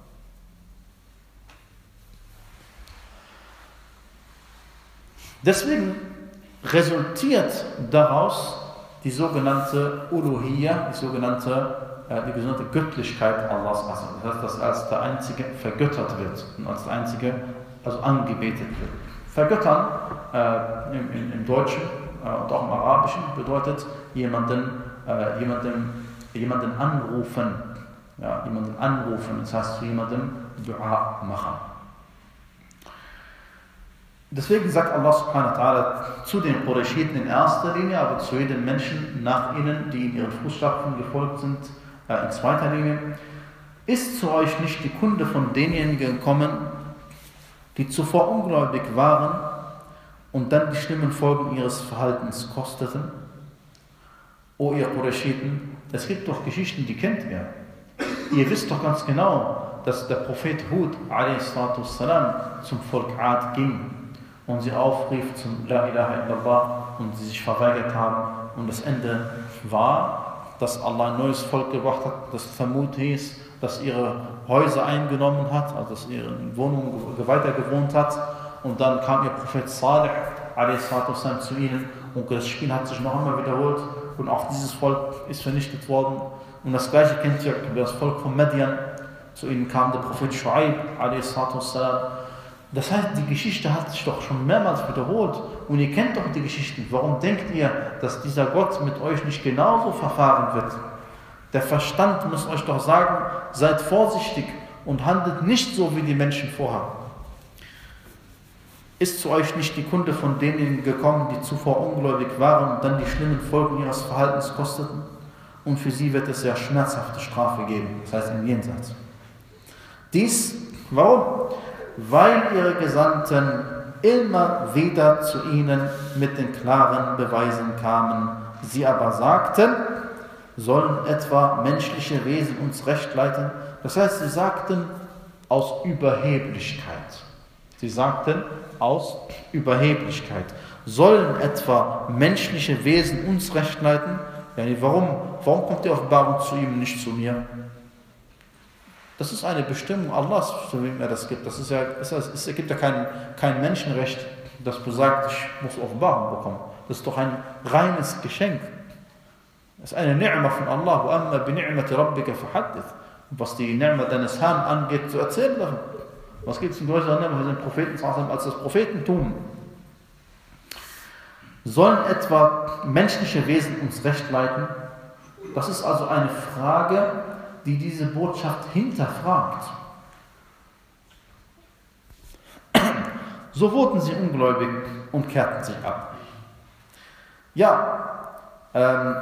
Deswegen resultiert daraus die sogenannte Uluhiyya, die sogenannte die sogenannte Göttlichkeit Allahs. Das heißt, dass als der Einzige vergöttert wird und als der Einzige also angebetet wird. Vergöttern äh, im, im, im Deutschen äh, und auch im Arabischen bedeutet jemanden, äh, jemanden, jemanden anrufen. Ja, jemanden anrufen, das heißt zu jemandem Dua machen. Deswegen sagt Allah subhanahu wa ta'ala zu den Qurayshiten in erster Linie, aber zu jedem Menschen nach ihnen, die in ihren Fußstapfen gefolgt sind, in zweiter Linie: Ist zu euch nicht die Kunde von denjenigen gekommen, die zuvor ungläubig waren und dann die schlimmen Folgen ihres Verhaltens kosteten? O ihr Qurayshiten, es gibt doch Geschichten, die kennt ihr. Ihr wisst doch ganz genau, dass der Prophet Hud a s. zum Volk Ad ging und sie aufrief zum La ilaha illallah und sie sich verweigert haben. Und das Ende war, dass Allah ein neues Volk gebracht hat, das Thamud hieß, das ihre Häuser eingenommen hat, also dass ihre Wohnungen weiter gewohnt hat. Und dann kam ihr Prophet Salih a s. zu ihnen und das Spiel hat sich noch einmal wiederholt und auch dieses Volk ist vernichtet worden. Und das gleiche kennt ihr über das Volk von Madian. Zu ihnen kam der Prophet Shu'aib a s. Das heißt, die Geschichte hat sich doch schon mehrmals wiederholt und ihr kennt doch die Geschichten. Warum denkt ihr, dass dieser Gott mit euch nicht genauso verfahren wird? Der Verstand muss euch doch sagen, seid vorsichtig und handelt nicht so, wie die Menschen vorhaben. Ist zu euch nicht die Kunde von denen gekommen, die zuvor ungläubig waren und dann die schlimmen Folgen ihres Verhaltens kosteten? Und für sie wird es ja schmerzhafte Strafe geben, das heißt im Jenseits. Dies, warum? Weil ihre Gesandten immer wieder zu ihnen mit den klaren Beweisen kamen. Sie aber sagten, sollen etwa menschliche Wesen uns recht leiten? Das heißt, sie sagten aus Überheblichkeit. Sie sagten aus Überheblichkeit. Sollen etwa menschliche Wesen uns recht leiten? Yani warum, warum kommt die Offenbarung zu ihm, nicht zu mir? Das ist eine Bestimmung Allahs, so wie er das gibt. Das ist ja, es, es gibt ja kein, kein Menschenrecht, das besagt, ich muss Offenbarung bekommen. Das ist doch ein reines Geschenk. Das ist eine Ni'ma von Allah. وَأَمَّا بِنِعْمَةِ رَبِّكَ فَحَدِّثْ. Was die Ni'ma deines Herrn angeht, zu erzählen davon. Was gibt es in größeren Ni'ma für den Propheten als das Prophetentum? Sollen etwa menschliche Wesen uns recht leiten? Das ist also eine Frage, die diese Botschaft hinterfragt. So wurden sie ungläubig und kehrten sich ab. Ja, ähm,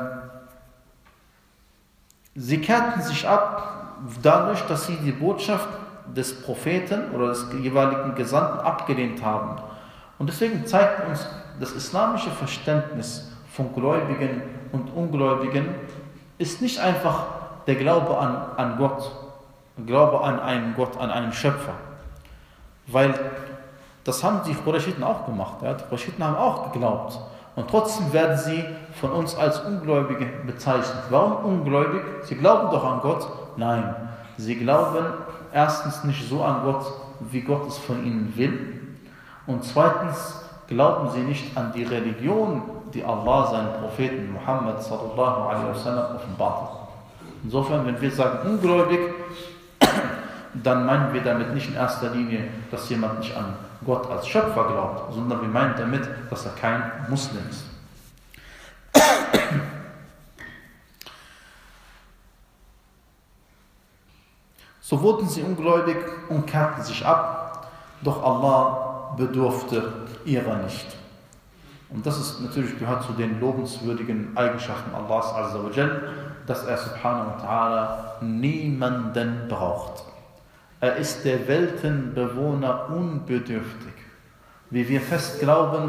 sie kehrten sich ab dadurch, dass sie die Botschaft des Propheten oder des jeweiligen Gesandten abgelehnt haben. Und deswegen zeigt uns das islamische Verständnis von Gläubigen und Ungläubigen ist nicht einfach der Glaube an, an Gott, der Glaube an einen Gott, an einen Schöpfer. Weil das haben die Qurayshiten auch gemacht. Ja? Die Qurayshiten haben auch geglaubt. Und trotzdem werden sie von uns als Ungläubige bezeichnet. Warum ungläubig? Sie glauben doch an Gott. Nein, sie glauben erstens nicht so an Gott, wie Gott es von ihnen will. Und zweitens glauben sie nicht an die Religion, die Allah seinen Propheten Muhammad sallallahu alaihi wasallam offenbart hat. Insofern, wenn wir sagen ungläubig, dann meinen wir damit nicht in erster Linie, dass jemand nicht an Gott als Schöpfer glaubt, sondern wir meinen damit, dass er kein Muslim ist. So wurden sie ungläubig und kehrten sich ab, doch Allah bedurfte ihrer nicht. Und das ist natürlich gehört zu den lobenswürdigen Eigenschaften Allahs Azza wa Jal, dass er subhanahu wa ta'ala niemanden braucht. Er ist der Weltenbewohner unbedürftig. Wie wir fest glauben,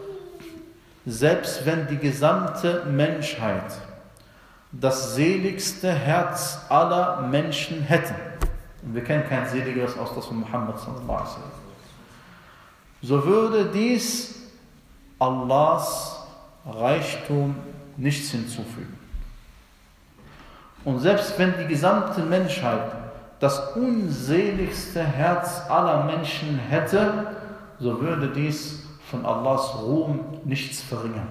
selbst wenn die gesamte Menschheit das seligste Herz aller Menschen hätte, und wir kennen kein seligeres aus das von Muhammad sallallahu alaihi wasallam, so würde dies Allahs Reichtum nichts hinzufügen. Und selbst wenn die gesamte Menschheit das unseligste Herz aller Menschen hätte, so würde dies von Allahs Ruhm nichts verringern.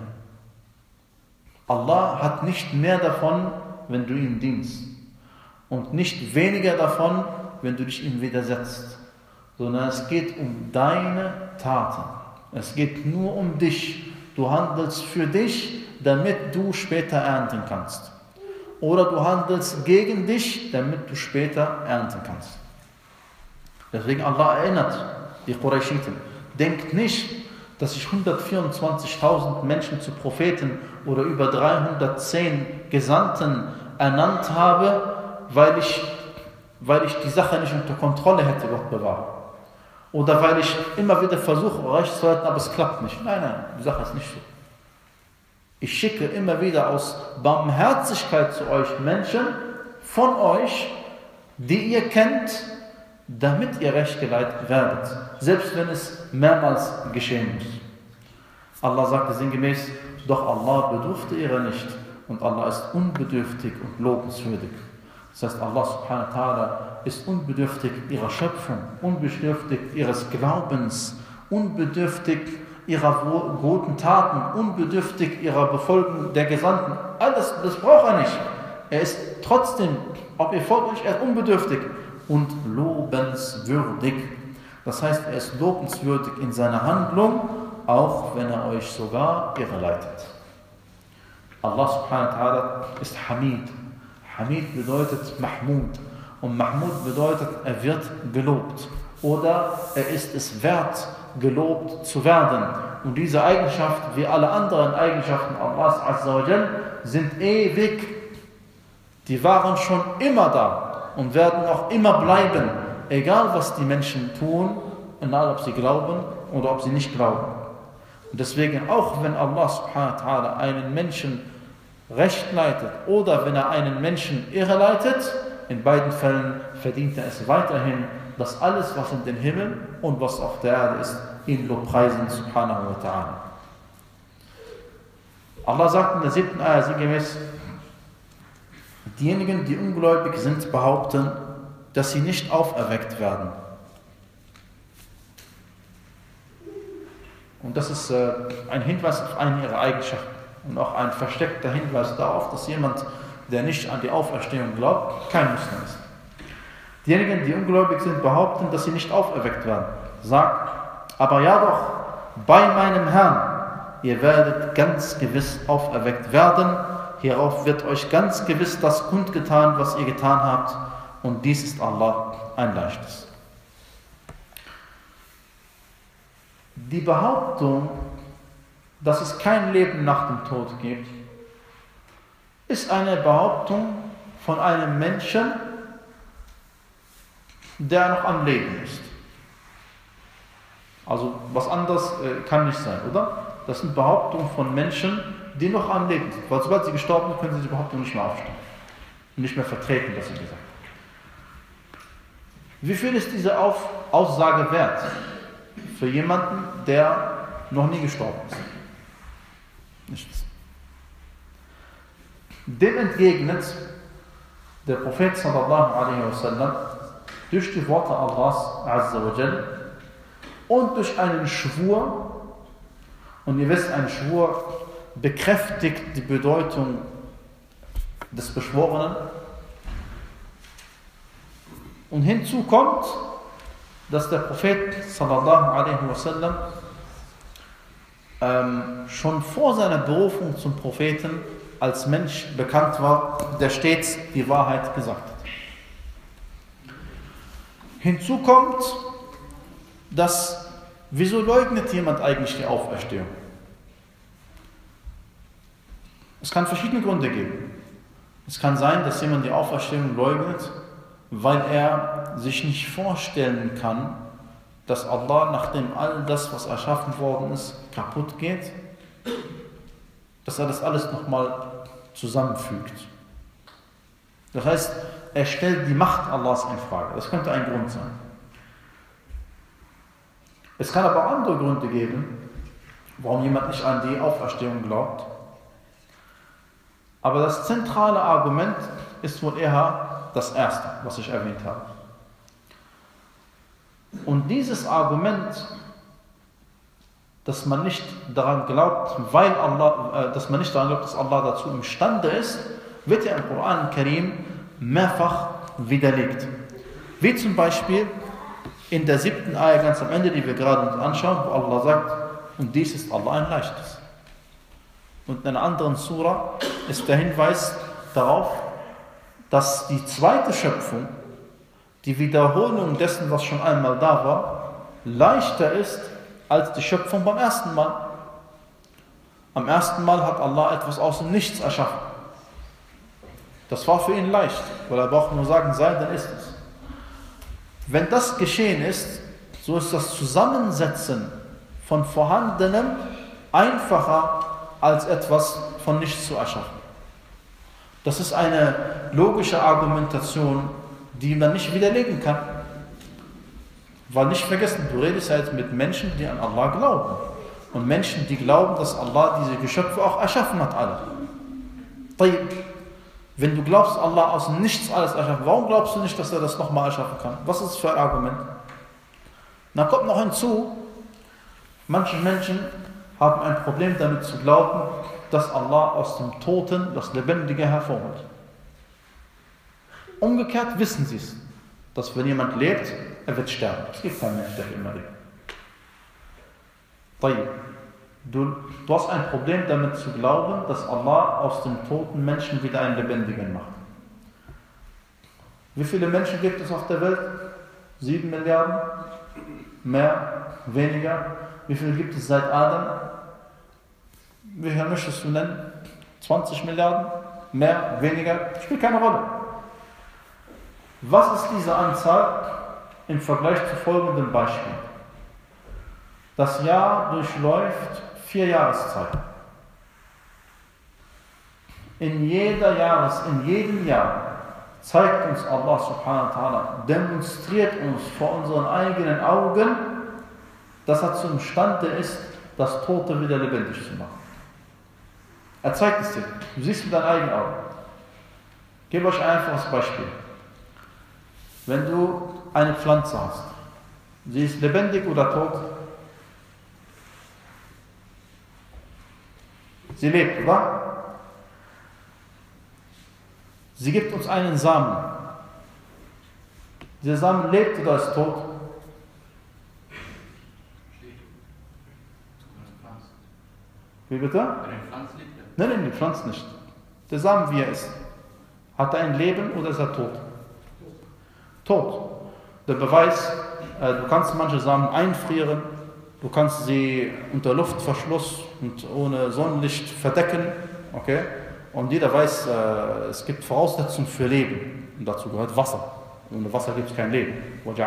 Allah hat nicht mehr davon, wenn du ihm dienst, und nicht weniger davon, wenn du dich ihm widersetzt, sondern es geht um deine Taten. Es geht nur um dich. Du handelst für dich, damit du später ernten kannst. Oder du handelst gegen dich, damit du später ernten kannst. Deswegen Allah erinnert die Qurayshiten. Denkt nicht, dass ich hundertvierundzwanzigtausend Menschen zu Propheten oder über dreihundertzehn Gesandten ernannt habe, weil ich, weil ich die Sache nicht unter Kontrolle hätte, Gott bewahre. Oder weil ich immer wieder versuche, recht zu halten, aber es klappt nicht. Nein, nein, die Sache ist nicht so. Ich schicke immer wieder aus Barmherzigkeit zu euch Menschen von euch, die ihr kennt, damit ihr recht geleitet werdet. Selbst wenn es mehrmals geschehen muss. Allah sagte sinngemäß, doch Allah bedurfte ihrer nicht. Und Allah ist unbedürftig und lobenswürdig. Das heißt, Allah subhanahu wa ta'ala ist unbedürftig ihrer Schöpfung, unbedürftig ihres Glaubens, unbedürftig ihrer guten Taten, unbedürftig ihrer Befolgung der Gesandten. Alles, das braucht er nicht. Er ist trotzdem, ob ihr folgt euch, er ist unbedürftig und lobenswürdig. Das heißt, er ist lobenswürdig in seiner Handlung, auch wenn er euch sogar irreleitet. Allah subhanahu wa ta'ala ist Hamid. Hamid bedeutet Mahmud. Und Mahmud bedeutet, er wird gelobt. Oder er ist es wert, gelobt zu werden. Und diese Eigenschaft, wie alle anderen Eigenschaften Allahs Azza wa Jal, sind ewig. Die waren schon immer da und werden auch immer bleiben. Egal was die Menschen tun, egal ob sie glauben oder ob sie nicht glauben. Und deswegen, auch wenn Allah subhanahu wa ta'ala einen Menschen recht leitet oder wenn er einen Menschen irreleitet, in beiden Fällen verdient er es weiterhin, dass alles, was in den Himmel und was auf der Erde ist, ihn lobpreisen, subhanahu wa ta'ala. Allah sagt in der siebten Ayah sinngemäß, diejenigen, die ungläubig sind, behaupten, dass sie nicht auferweckt werden. Und das ist äh, ein Hinweis auf eine ihrer Eigenschaften und auch ein versteckter Hinweis darauf, dass jemand, der nicht an die Auferstehung glaubt, kein Muslim ist. Diejenigen, die ungläubig sind, behaupten, dass sie nicht auferweckt werden. Sag, aber ja doch, bei meinem Herrn, ihr werdet ganz gewiss auferweckt werden. Hierauf wird euch ganz gewiss das kundgetan, was ihr getan habt. Und dies ist Allah ein Leichtes. Die Behauptung, dass es kein Leben nach dem Tod gibt, ist eine Behauptung von einem Menschen, der noch am Leben ist. Also was anderes äh, kann nicht sein, oder? Das sind Behauptungen von Menschen, die noch am Leben sind. Weil sobald sie gestorben sind, können sie die Behauptung nicht mehr aufstellen. Und nicht mehr vertreten, was sie gesagt haben. Wie viel ist diese Auf Aussage wert für jemanden, der noch nie gestorben ist? Nichts. Dem entgegnet der Prophet sallallahu alaihi wasallam durch die Worte Allahs azza wa jal und durch einen Schwur. Und ihr wisst, ein Schwur bekräftigt die Bedeutung des Beschworenen. Und hinzu kommt, dass der Prophet sallallahu alaihi wasallam ähm, schon vor seiner Berufung zum Propheten als Mensch bekannt war, der stets die Wahrheit gesagt hat. Hinzu kommt, dass, wieso leugnet jemand eigentlich die Auferstehung? Es kann verschiedene Gründe geben. Es kann sein, dass jemand die Auferstehung leugnet, weil er sich nicht vorstellen kann, dass Allah, nachdem all das, was erschaffen worden ist, kaputt geht, dass er das alles nochmal zusammenfügt. Das heißt, er stellt die Macht Allahs in Frage. Das könnte ein Grund sein. Es kann aber auch andere Gründe geben, warum jemand nicht an die Auferstehung glaubt. Aber das zentrale Argument ist wohl eher das erste, was ich erwähnt habe. Und dieses Argument, dass man nicht daran glaubt, weil Allah, äh, dass man nicht daran glaubt, dass Allah dazu imstande ist, wird ja im Koran Karim mehrfach widerlegt. Wie zum Beispiel in der siebten Ayah ganz am Ende, die wir gerade uns anschauen, wo Allah sagt, und dies ist Allah ein Leichtes. Und in einer anderen Surah ist der Hinweis darauf, dass die zweite Schöpfung, die Wiederholung dessen, was schon einmal da war, leichter ist als die Schöpfung beim ersten Mal. Am ersten Mal hat Allah etwas aus dem Nichts erschaffen. Das war für ihn leicht, weil er braucht nur sagen, sei, dann ist es. Wenn das geschehen ist, so ist das Zusammensetzen von Vorhandenem einfacher als etwas von nichts zu erschaffen. Das ist eine logische Argumentation, die man nicht widerlegen kann. Weil nicht vergessen, du redest halt mit Menschen, die an Allah glauben. Und Menschen, die glauben, dass Allah diese Geschöpfe auch erschaffen hat, alle. Wenn du glaubst, Allah aus dem Nichts alles erschaffen, warum glaubst du nicht, dass er das nochmal erschaffen kann? Was ist das für ein Argument? Dann kommt noch hinzu, manche Menschen haben ein Problem damit zu glauben, dass Allah aus dem Toten das Lebendige hervorholt. Umgekehrt wissen sie es, dass wenn jemand lebt, er wird sterben. Es gibt keinen Mensch, der immer lebt. Du, du hast ein Problem damit zu glauben, dass Allah aus dem toten Menschen wieder einen Lebendigen macht. Wie viele Menschen gibt es auf der Welt? Sieben Milliarden? Mehr? Weniger? Wie viele gibt es seit Adam? Wie viel möchtest du nennen? zwanzig Milliarden? Mehr? Weniger? Spielt keine Rolle. Was ist diese Anzahl im Vergleich zu folgendem Beispiel? Das Jahr durchläuft vier Jahreszeiten. In jeder Jahres, in jedem Jahr zeigt uns Allah subhanahu wa ta'ala, demonstriert uns vor unseren eigenen Augen, dass er zumstande ist, das Tote wieder lebendig zu machen. Er zeigt es dir. Du siehst mit deinen eigenen Augen. Ich gebe euch ein einfaches Beispiel. Wenn du eine Pflanze hast, sie ist lebendig oder tot? Sie lebt, oder? Sie gibt uns einen Samen. Dieser Samen lebt oder ist tot? Wie bitte? Bei den Pflanzen lebt er. Nein, nein, die Pflanze nicht. Der Samen, wie er ist. Hat er ein Leben oder ist er tot? Tot. Der Beweis, äh, du kannst manche Samen einfrieren, du kannst sie unter Luftverschluss und ohne Sonnenlicht verdecken, okay? Und jeder weiß, äh, es gibt Voraussetzungen für Leben. Und dazu gehört Wasser. Ohne Wasser gibt es kein Leben. Wir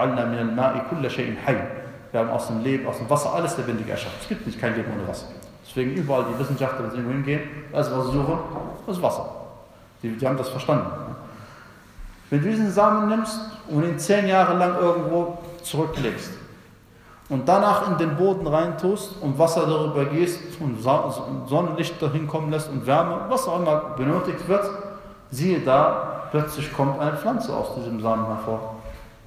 haben aus dem Leben, aus dem Wasser alles Lebendige erschaffen. Es gibt nicht kein Leben ohne Wasser. Deswegen überall die Wissenschaftler, wenn sie irgendwo hingehen, alles was sie suchen, ist Wasser. Die, die haben das verstanden. Wenn du diesen Samen nimmst und ihn zehn Jahre lang irgendwo zurücklegst und danach in den Boden reintust und Wasser darüber gießt und Sonnenlicht dahin kommen lässt und Wärme, was auch immer benötigt wird, siehe da, plötzlich kommt eine Pflanze aus diesem Samen hervor.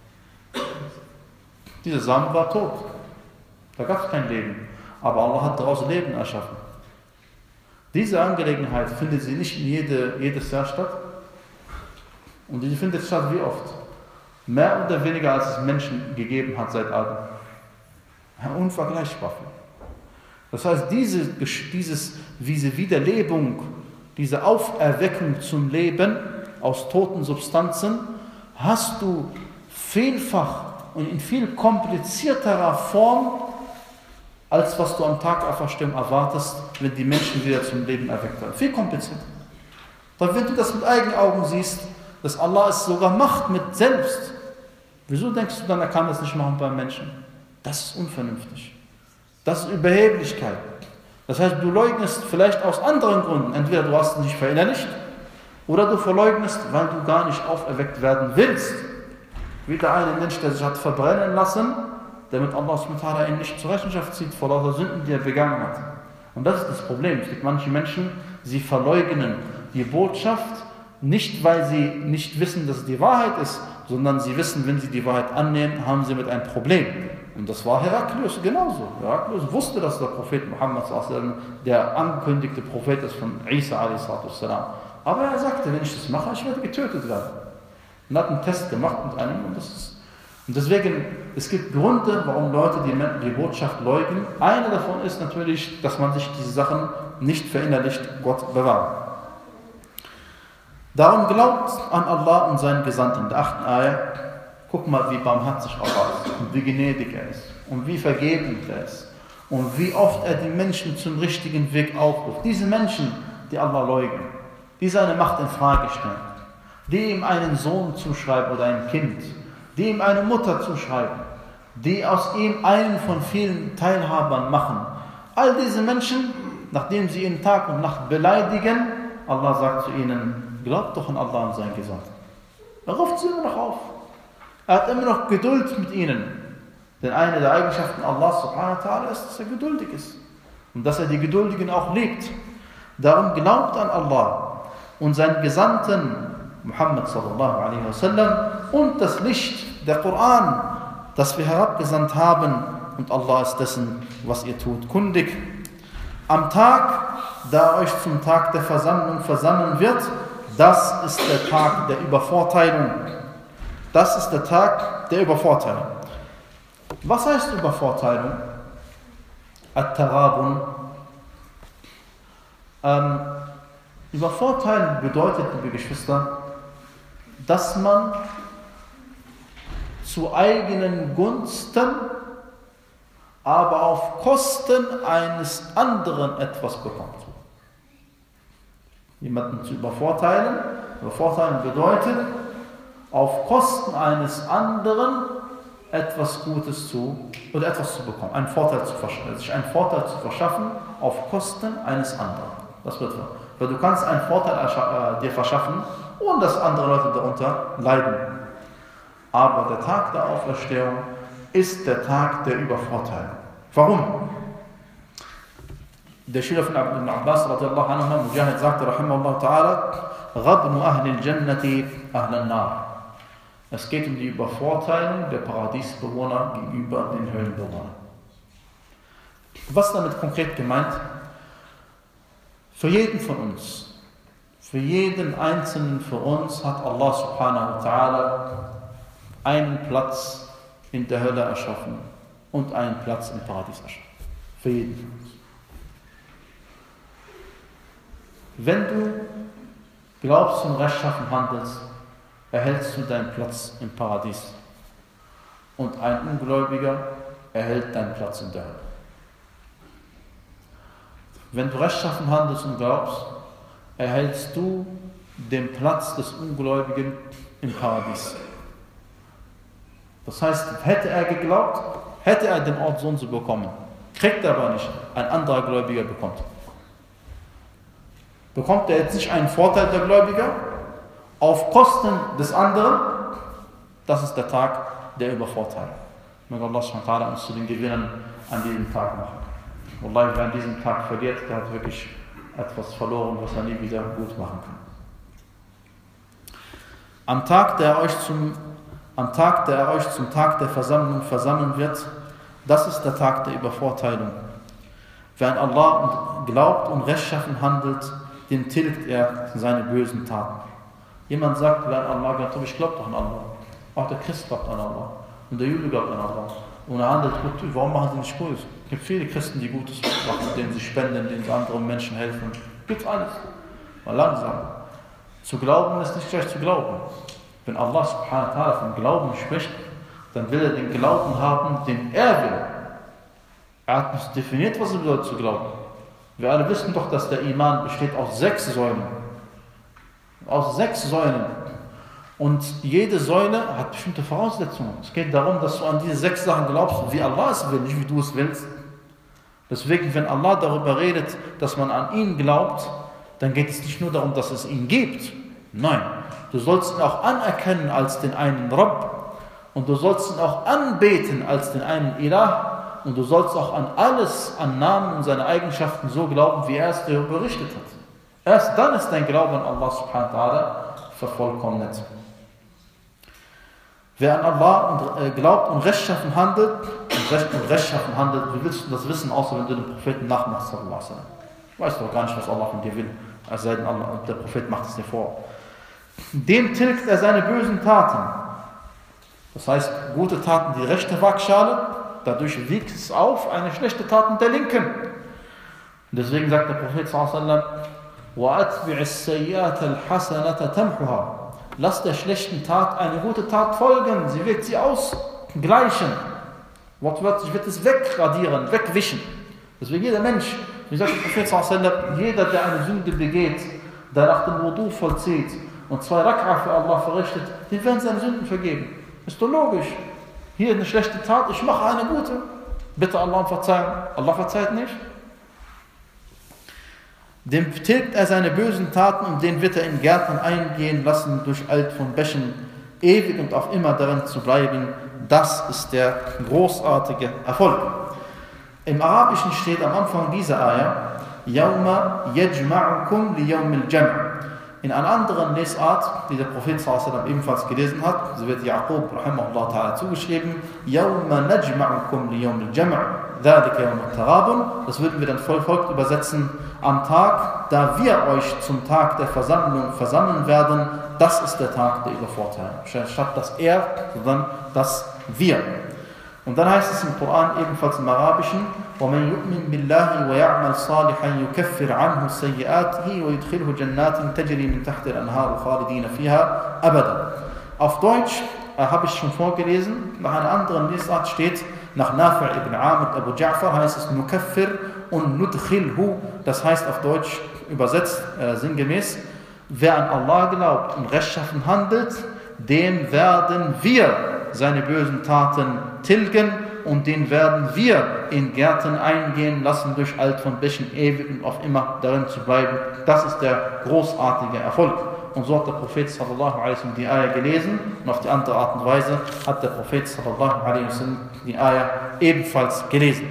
Dieser Samen war tot. Da gab es kein Leben. Aber Allah hat daraus Leben erschaffen. Diese Angelegenheit findet sie nicht in jede, jedes Jahr statt. Und die findet statt wie oft? Mehr oder weniger als es Menschen gegeben hat seit Adam. Unvergleichbar. Das heißt, diese, dieses, diese Wiederlebung, diese Auferweckung zum Leben aus toten Substanzen hast du vielfach und in viel komplizierterer Form, als was du am Tag der Auferstehung erwartest, wenn die Menschen wieder zum Leben erweckt werden. Viel komplizierter. Weil wenn du das mit eigenen Augen siehst, dass Allah es sogar macht mit selbst, wieso denkst du dann, er kann das nicht machen beim Menschen? Das ist unvernünftig. Das ist Überheblichkeit. Das heißt, du leugnest vielleicht aus anderen Gründen. Entweder du hast es nicht verinnerlicht, oder du verleugnest, weil du gar nicht auferweckt werden willst. Wie der eine Mensch, der sich hat verbrennen lassen, damit Allah subhanahu wa ta'ala ihn nicht zur Rechenschaft zieht vor lauter Sünden, die er begangen hat. Und das ist das Problem. Es gibt manche Menschen, sie verleugnen die Botschaft, nicht weil sie nicht wissen, dass es die Wahrheit ist, sondern sie wissen, wenn sie die Wahrheit annehmen, haben sie mit einem Problem. Und das war Heraklius genauso. Heraklius wusste, dass der Prophet Muhammad der angekündigte Prophet ist von Isa a s. Aber er sagte, wenn ich das mache, ich werde getötet werden. Und hat einen Test gemacht mit einem und das ist Und deswegen, es gibt Gründe, warum Leute die, die Botschaft leugnen. Einer davon ist natürlich, dass man sich diese Sachen nicht verinnerlicht, Gott bewahrt. Darum glaubt an Allah und seinen Gesandten. In der achten Ayah, guck mal, wie barmherzig Allah ist und wie gnädig er ist und wie vergebend er ist und wie oft er die Menschen zum richtigen Weg aufruft. Diese Menschen, die Allah leugnen, die seine Macht in Frage stellen, die ihm einen Sohn zuschreiben oder ein Kind, die ihm eine Mutter zuschreiben, die aus ihm einen von vielen Teilhabern machen. All diese Menschen, nachdem sie ihn Tag und Nacht beleidigen, Allah sagt zu ihnen, glaubt doch an Allah und sein Gesandten. Er ruft sie immer noch auf. Er hat immer noch Geduld mit ihnen. Denn eine der Eigenschaften Allah subhanahu wa ta'ala ist, dass er geduldig ist. Und dass er die Geduldigen auch liebt. Darum glaubt an Allah und seinen Gesandten Muhammad sallallahu alaihi wasallam und das Licht, der Koran, das wir herabgesandt haben, und Allah ist dessen, was ihr tut, kundig. Am Tag, da euch zum Tag der Versammlung versammeln wird, das ist der Tag der Übervorteilung. Das ist der Tag der Übervorteilung. Was heißt Übervorteilung? At-Tarabun. Ähm, Übervorteilung bedeutet, liebe Geschwister, dass man zu eigenen Gunsten, aber auf Kosten eines anderen etwas bekommt. Jemanden zu übervorteilen. Übervorteilen bedeutet, auf Kosten eines anderen etwas Gutes zu, oder etwas zu bekommen, einen Vorteil zu verschaffen, sich einen Vorteil zu verschaffen auf Kosten eines anderen. Das wird wahr. Weil du kannst einen Vorteil äh, dir verschaffen, ohne dass andere Leute darunter leiden. Aber der Tag der Auferstehung ist der Tag der Übervorteilung. Warum? Der Schüler von Ibn Abbas, radiallahu anhu, Mujahid, sagte, rahimahullah ta'ala, Ghabnu ahli al-Jannati ahli al-Nar. Es geht um die Übervorteilung der Paradiesbewohner gegenüber den Höhlenbewohnern. Was damit konkret gemeint? Für jeden von uns, für jeden Einzelnen von uns hat Allah subhanahu wa ta'ala einen Platz in der Hölle erschaffen und einen Platz im Paradies erschaffen. Für jeden von uns. Wenn du glaubst und rechtschaffen handelst, erhältst du deinen Platz im Paradies. Und ein Ungläubiger erhält deinen Platz in der Hölle. Wenn du rechtschaffen handelst und glaubst, erhältst du den Platz des Ungläubigen im Paradies. Das heißt, hätte er geglaubt, hätte er den Ort so und so bekommen. Kriegt er aber nicht. Ein anderer Gläubiger bekommt. Bekommt er jetzt nicht einen Vorteil der Gläubiger auf Kosten des anderen? Das ist der Tag der Übervorteilung. Möge Allah subhanahu wa ta'ala uns zu den Gewinnern an diesem Tag machen. Wallahi, wer an diesem Tag verliert, der hat wirklich etwas verloren, was er nie wieder gut machen kann. Am Tag, der er euch zum, am Tag, der er euch zum Tag der Versammlung versammeln wird, das ist der Tag der Übervorteilung. Wer an Allah glaubt und rechtschaffen handelt, dem tilgt er seine bösen Taten. Jemand sagt, wer an Allah glaubt, ich glaube doch an Allah. Auch der Christ glaubt an Allah. Und der Jude glaubt an Allah. Und er handelt gut. Warum machen sie nicht Gutes? Es gibt viele Christen, die Gutes machen, denen sie spenden, denen sie anderen Menschen helfen. Gibt alles. Mal langsam. Zu glauben ist nicht gleich zu glauben. Wenn Allah subhanahu wa ta'ala von Glauben spricht, dann will er den Glauben haben, den er will. Er hat nicht definiert, was es bedeutet zu glauben. Wir alle wissen doch, dass der Iman besteht aus sechs Säulen. Aus sechs Säulen. Und jede Säule hat bestimmte Voraussetzungen. Es geht darum, dass du an diese sechs Sachen glaubst, wie Allah es will, nicht wie du es willst. Deswegen, wenn Allah darüber redet, dass man an ihn glaubt, dann geht es nicht nur darum, dass es ihn gibt. Nein, du sollst ihn auch anerkennen als den einen Rabb. Und du sollst ihn auch anbeten als den einen Ilah. Und du sollst auch an alles, an Namen und seine Eigenschaften so glauben, wie er es dir berichtet hat. Erst dann ist dein Glaube an Allah subhanahu wa ta'ala vervollkommnet. Wer an Allah und, äh, glaubt und rechtschaffen handelt, und, recht, und rechtschaffen handelt, wie willst du das wissen, außer wenn du den Propheten nachmachst, sallallahu alaihi wasallam. Weißt doch gar nicht, was Allah von dir will, es sei denn, Allah, der Prophet macht es dir vor. Dem tilgt er seine bösen Taten. Das heißt, gute Taten die rechte Waagschale, dadurch wiegt es auf eine schlechte Taten der linken. Und deswegen sagt der Prophet sallallahu alaihi wasallam, وَأَتْبِعِ السَّيِّئَةَ الْحَسَنَةَ تَمْحُهَا. Lass der schlechten Tat eine gute Tat folgen, sie wird sie ausgleichen. Wortwörtlich wird es wegradieren, wegwischen. Deswegen jeder Mensch, wie sagt der Prophet sallallahu alaihi wasallam, jeder, der eine Sünde begeht, der nach dem Wudu vollzieht und zwei Rak'a für Allah verrichtet, dem werden seine Sünden vergeben. Ist doch logisch. Hier eine schlechte Tat, ich mache eine gute. Bitte Allah um Verzeihung. Allah verzeiht nicht. Dem tilgt er seine bösen Taten und den wird er in Gärten eingehen lassen, durch Alt von Bächen, ewig und auf immer darin zu bleiben. Das ist der großartige Erfolg. Im Arabischen steht am Anfang dieser Ayah, Yawma yajma'ukum li yawmil jam'. In einer anderen Lesart, die der Prophet sallallahu alaihi wasallam ebenfalls gelesen hat, so wird Yaqub rahimahullah ta'ala zugeschrieben, Yawma najma'ukum li yawmil jam', dhalika yawm al-tarabun. Das würden wir dann voll folgt übersetzen, am Tag, da wir euch zum Tag der Versammlung versammeln werden, das ist der Tag der Übervorteilung. Statt das er, sondern das wir. Und dann heißt es im Koran ebenfalls im Arabischen, وَمَنْ يُؤْمِنْ بِاللَّهِ وَيَعْمَلْ صَالِحًا يُكَفِّرْ عَنْهُ سَيِّئَاتِهِ وَيُدْخِلْهُ جَنَّاتٍ تَجْرِي مِنْ تَحْتِ الْأَنْهَارِ خَالِدِينَ فِيهَا أَبَدًا. Auf Deutsch äh, habe ich schon vorgelesen, nach einer anderen Lesart steht, nach Nafi' ibn Amr Abu Ja'far heißt es Nukaffir und Nudkhilhu, das heißt auf Deutsch übersetzt äh, sinngemäß, wer an Allah glaubt und rechtschaffen handelt, dem werden wir seine bösen Taten tilgen und den werden wir in Gärten eingehen lassen, durch Alt von Bächen ewig und auf immer darin zu bleiben. Das ist der großartige Erfolg. Und so hat der Prophet sallallahu alaihi wasallam die Ayah gelesen und auf die andere Art und Weise hat der Prophet sallallahu alaihi wasallam die Ayah ebenfalls gelesen.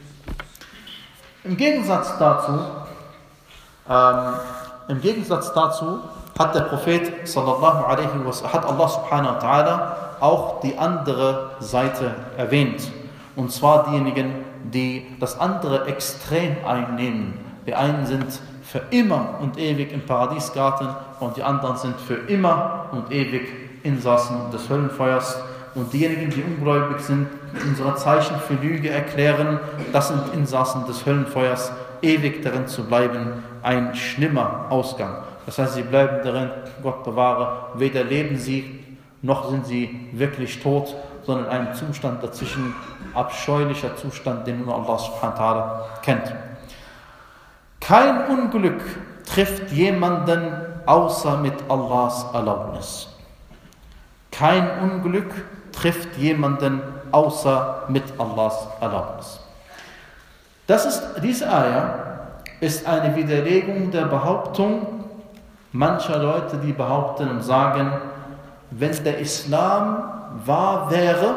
Im Gegensatz dazu, ähm, im Gegensatz dazu hat der Prophet sallallahu alaihi wasallam, hat Allah subhanahu wa ta'ala auch die andere Seite erwähnt. Und zwar diejenigen, die das andere Extrem einnehmen. Die einen sind für immer und ewig im Paradiesgarten und die anderen sind für immer und ewig Insassen des Höllenfeuers. Und diejenigen, die ungläubig sind, unsere Zeichen für Lüge erklären, das sind Insassen des Höllenfeuers, ewig darin zu bleiben, ein schlimmer Ausgang. Das heißt, sie bleiben darin, Gott bewahre, weder leben sie, noch sind sie wirklich tot, sondern ein Zustand dazwischen, abscheulicher Zustand, den nur Allah subhanahu wa ta'ala kennt. Kein Unglück trifft jemanden außer mit Allahs Erlaubnis. Kein Unglück trifft jemanden außer mit Allahs Erlaubnis. Das ist, diese Ayah ist eine Widerlegung der Behauptung mancher Leute, die behaupten und sagen, wenn der Islam wahr wäre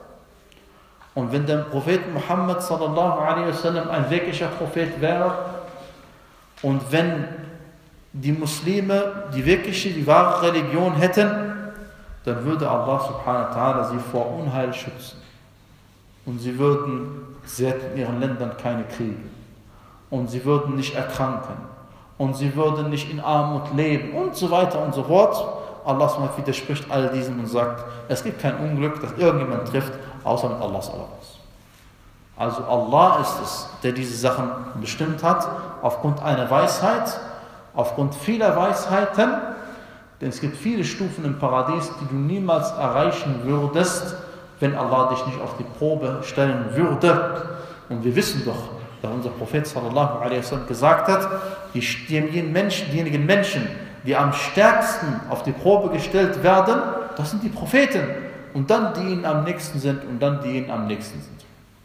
und wenn der Prophet Muhammad sallallahu alaihi wasallam ein wirklicher Prophet wäre und wenn die Muslime die wirkliche, die wahre Religion hätten, dann würde Allah subhanahu wa ta'ala sie vor Unheil schützen. Und sie würden, sie hätten in ihren Ländern keine Kriege. Und sie würden nicht erkranken. Und sie würden nicht in Armut leben und so weiter und so fort. Allah widerspricht all diesem und sagt, es gibt kein Unglück, das irgendjemand trifft, außer mit Allahs Erlaubnis. Also Allah ist es, der diese Sachen bestimmt hat, aufgrund einer Weisheit, aufgrund vieler Weisheiten, denn es gibt viele Stufen im Paradies, die du niemals erreichen würdest, wenn Allah dich nicht auf die Probe stellen würde. Und wir wissen doch, da unser Prophet sallallahu alaihi wasallam gesagt hat, die, diejenigen Menschen, diejenigen Menschen, die am stärksten auf die Probe gestellt werden, das sind die Propheten. Und dann die ihnen am nächsten sind und dann die ihnen am nächsten sind.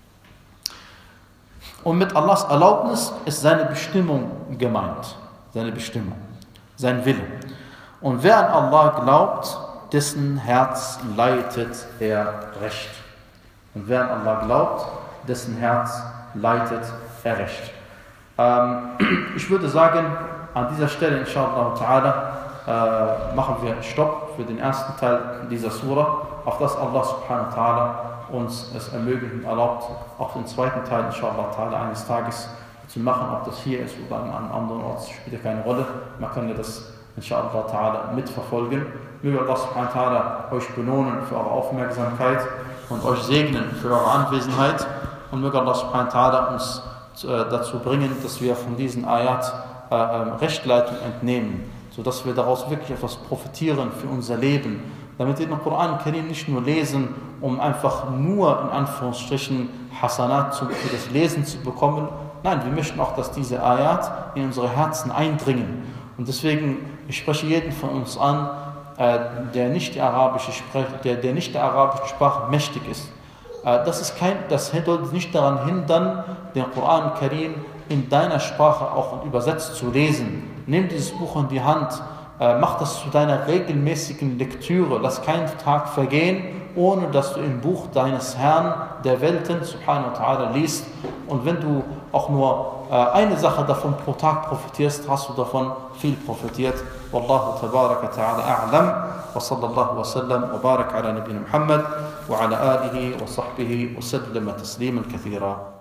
Und mit Allahs Erlaubnis ist seine Bestimmung gemeint. Seine Bestimmung, sein Wille. Und wer an Allah glaubt, dessen Herz leitet er recht. Und wer an Allah glaubt, dessen Herz leitet er recht. Ähm, ich würde sagen, an dieser Stelle, inshallah ta'ala, äh, machen wir Stopp für den ersten Teil dieser Surah, auf das Allah subhanahu wa ta'ala uns es ermöglicht und erlaubt, auch den zweiten Teil, inshallah ta'ala, eines Tages zu machen. Ob das hier ist oder an einem anderen Ort, spielt ja keine Rolle. Man kann ja das, inshallah ta'ala, mitverfolgen. Möge Allah subhanahu wa ta'ala euch belohnen für eure Aufmerksamkeit und euch segnen für eure Anwesenheit. Und möge Allah subhanahu wa ta'ala uns äh, dazu bringen, dass wir von diesen Ayat äh, Rechtleitung entnehmen, sodass wir daraus wirklich etwas profitieren für unser Leben. Damit wir den Koran Karim nicht nur lesen, um einfach nur in Anführungsstrichen Hasanat zu, für das Lesen zu bekommen. Nein, wir möchten auch, dass diese Ayat in unsere Herzen eindringen. Und deswegen, ich spreche jeden von uns an, äh, der nicht die arabische Sprache, der, der nicht der arabischen Sprache mächtig ist. Äh, das ist kein, das sollte nicht daran hindern, den Koran Karim in deiner Sprache auch übersetzt zu lesen. Nimm dieses Buch in die Hand, äh, mach das zu deiner regelmäßigen Lektüre. Lass keinen Tag vergehen, ohne dass du im Buch deines Herrn der Welten, subhanahu wa ta'ala, liest. Und wenn du auch nur äh, eine Sache davon pro Tag profitierst, hast du davon viel profitiert. Wallahu tabaraka ta'ala a'lam. Wa sallallahu wa sallam wa barak ala nabina Muhammad wa ala alihi wa sahbihi wa sallama tasliman kathira.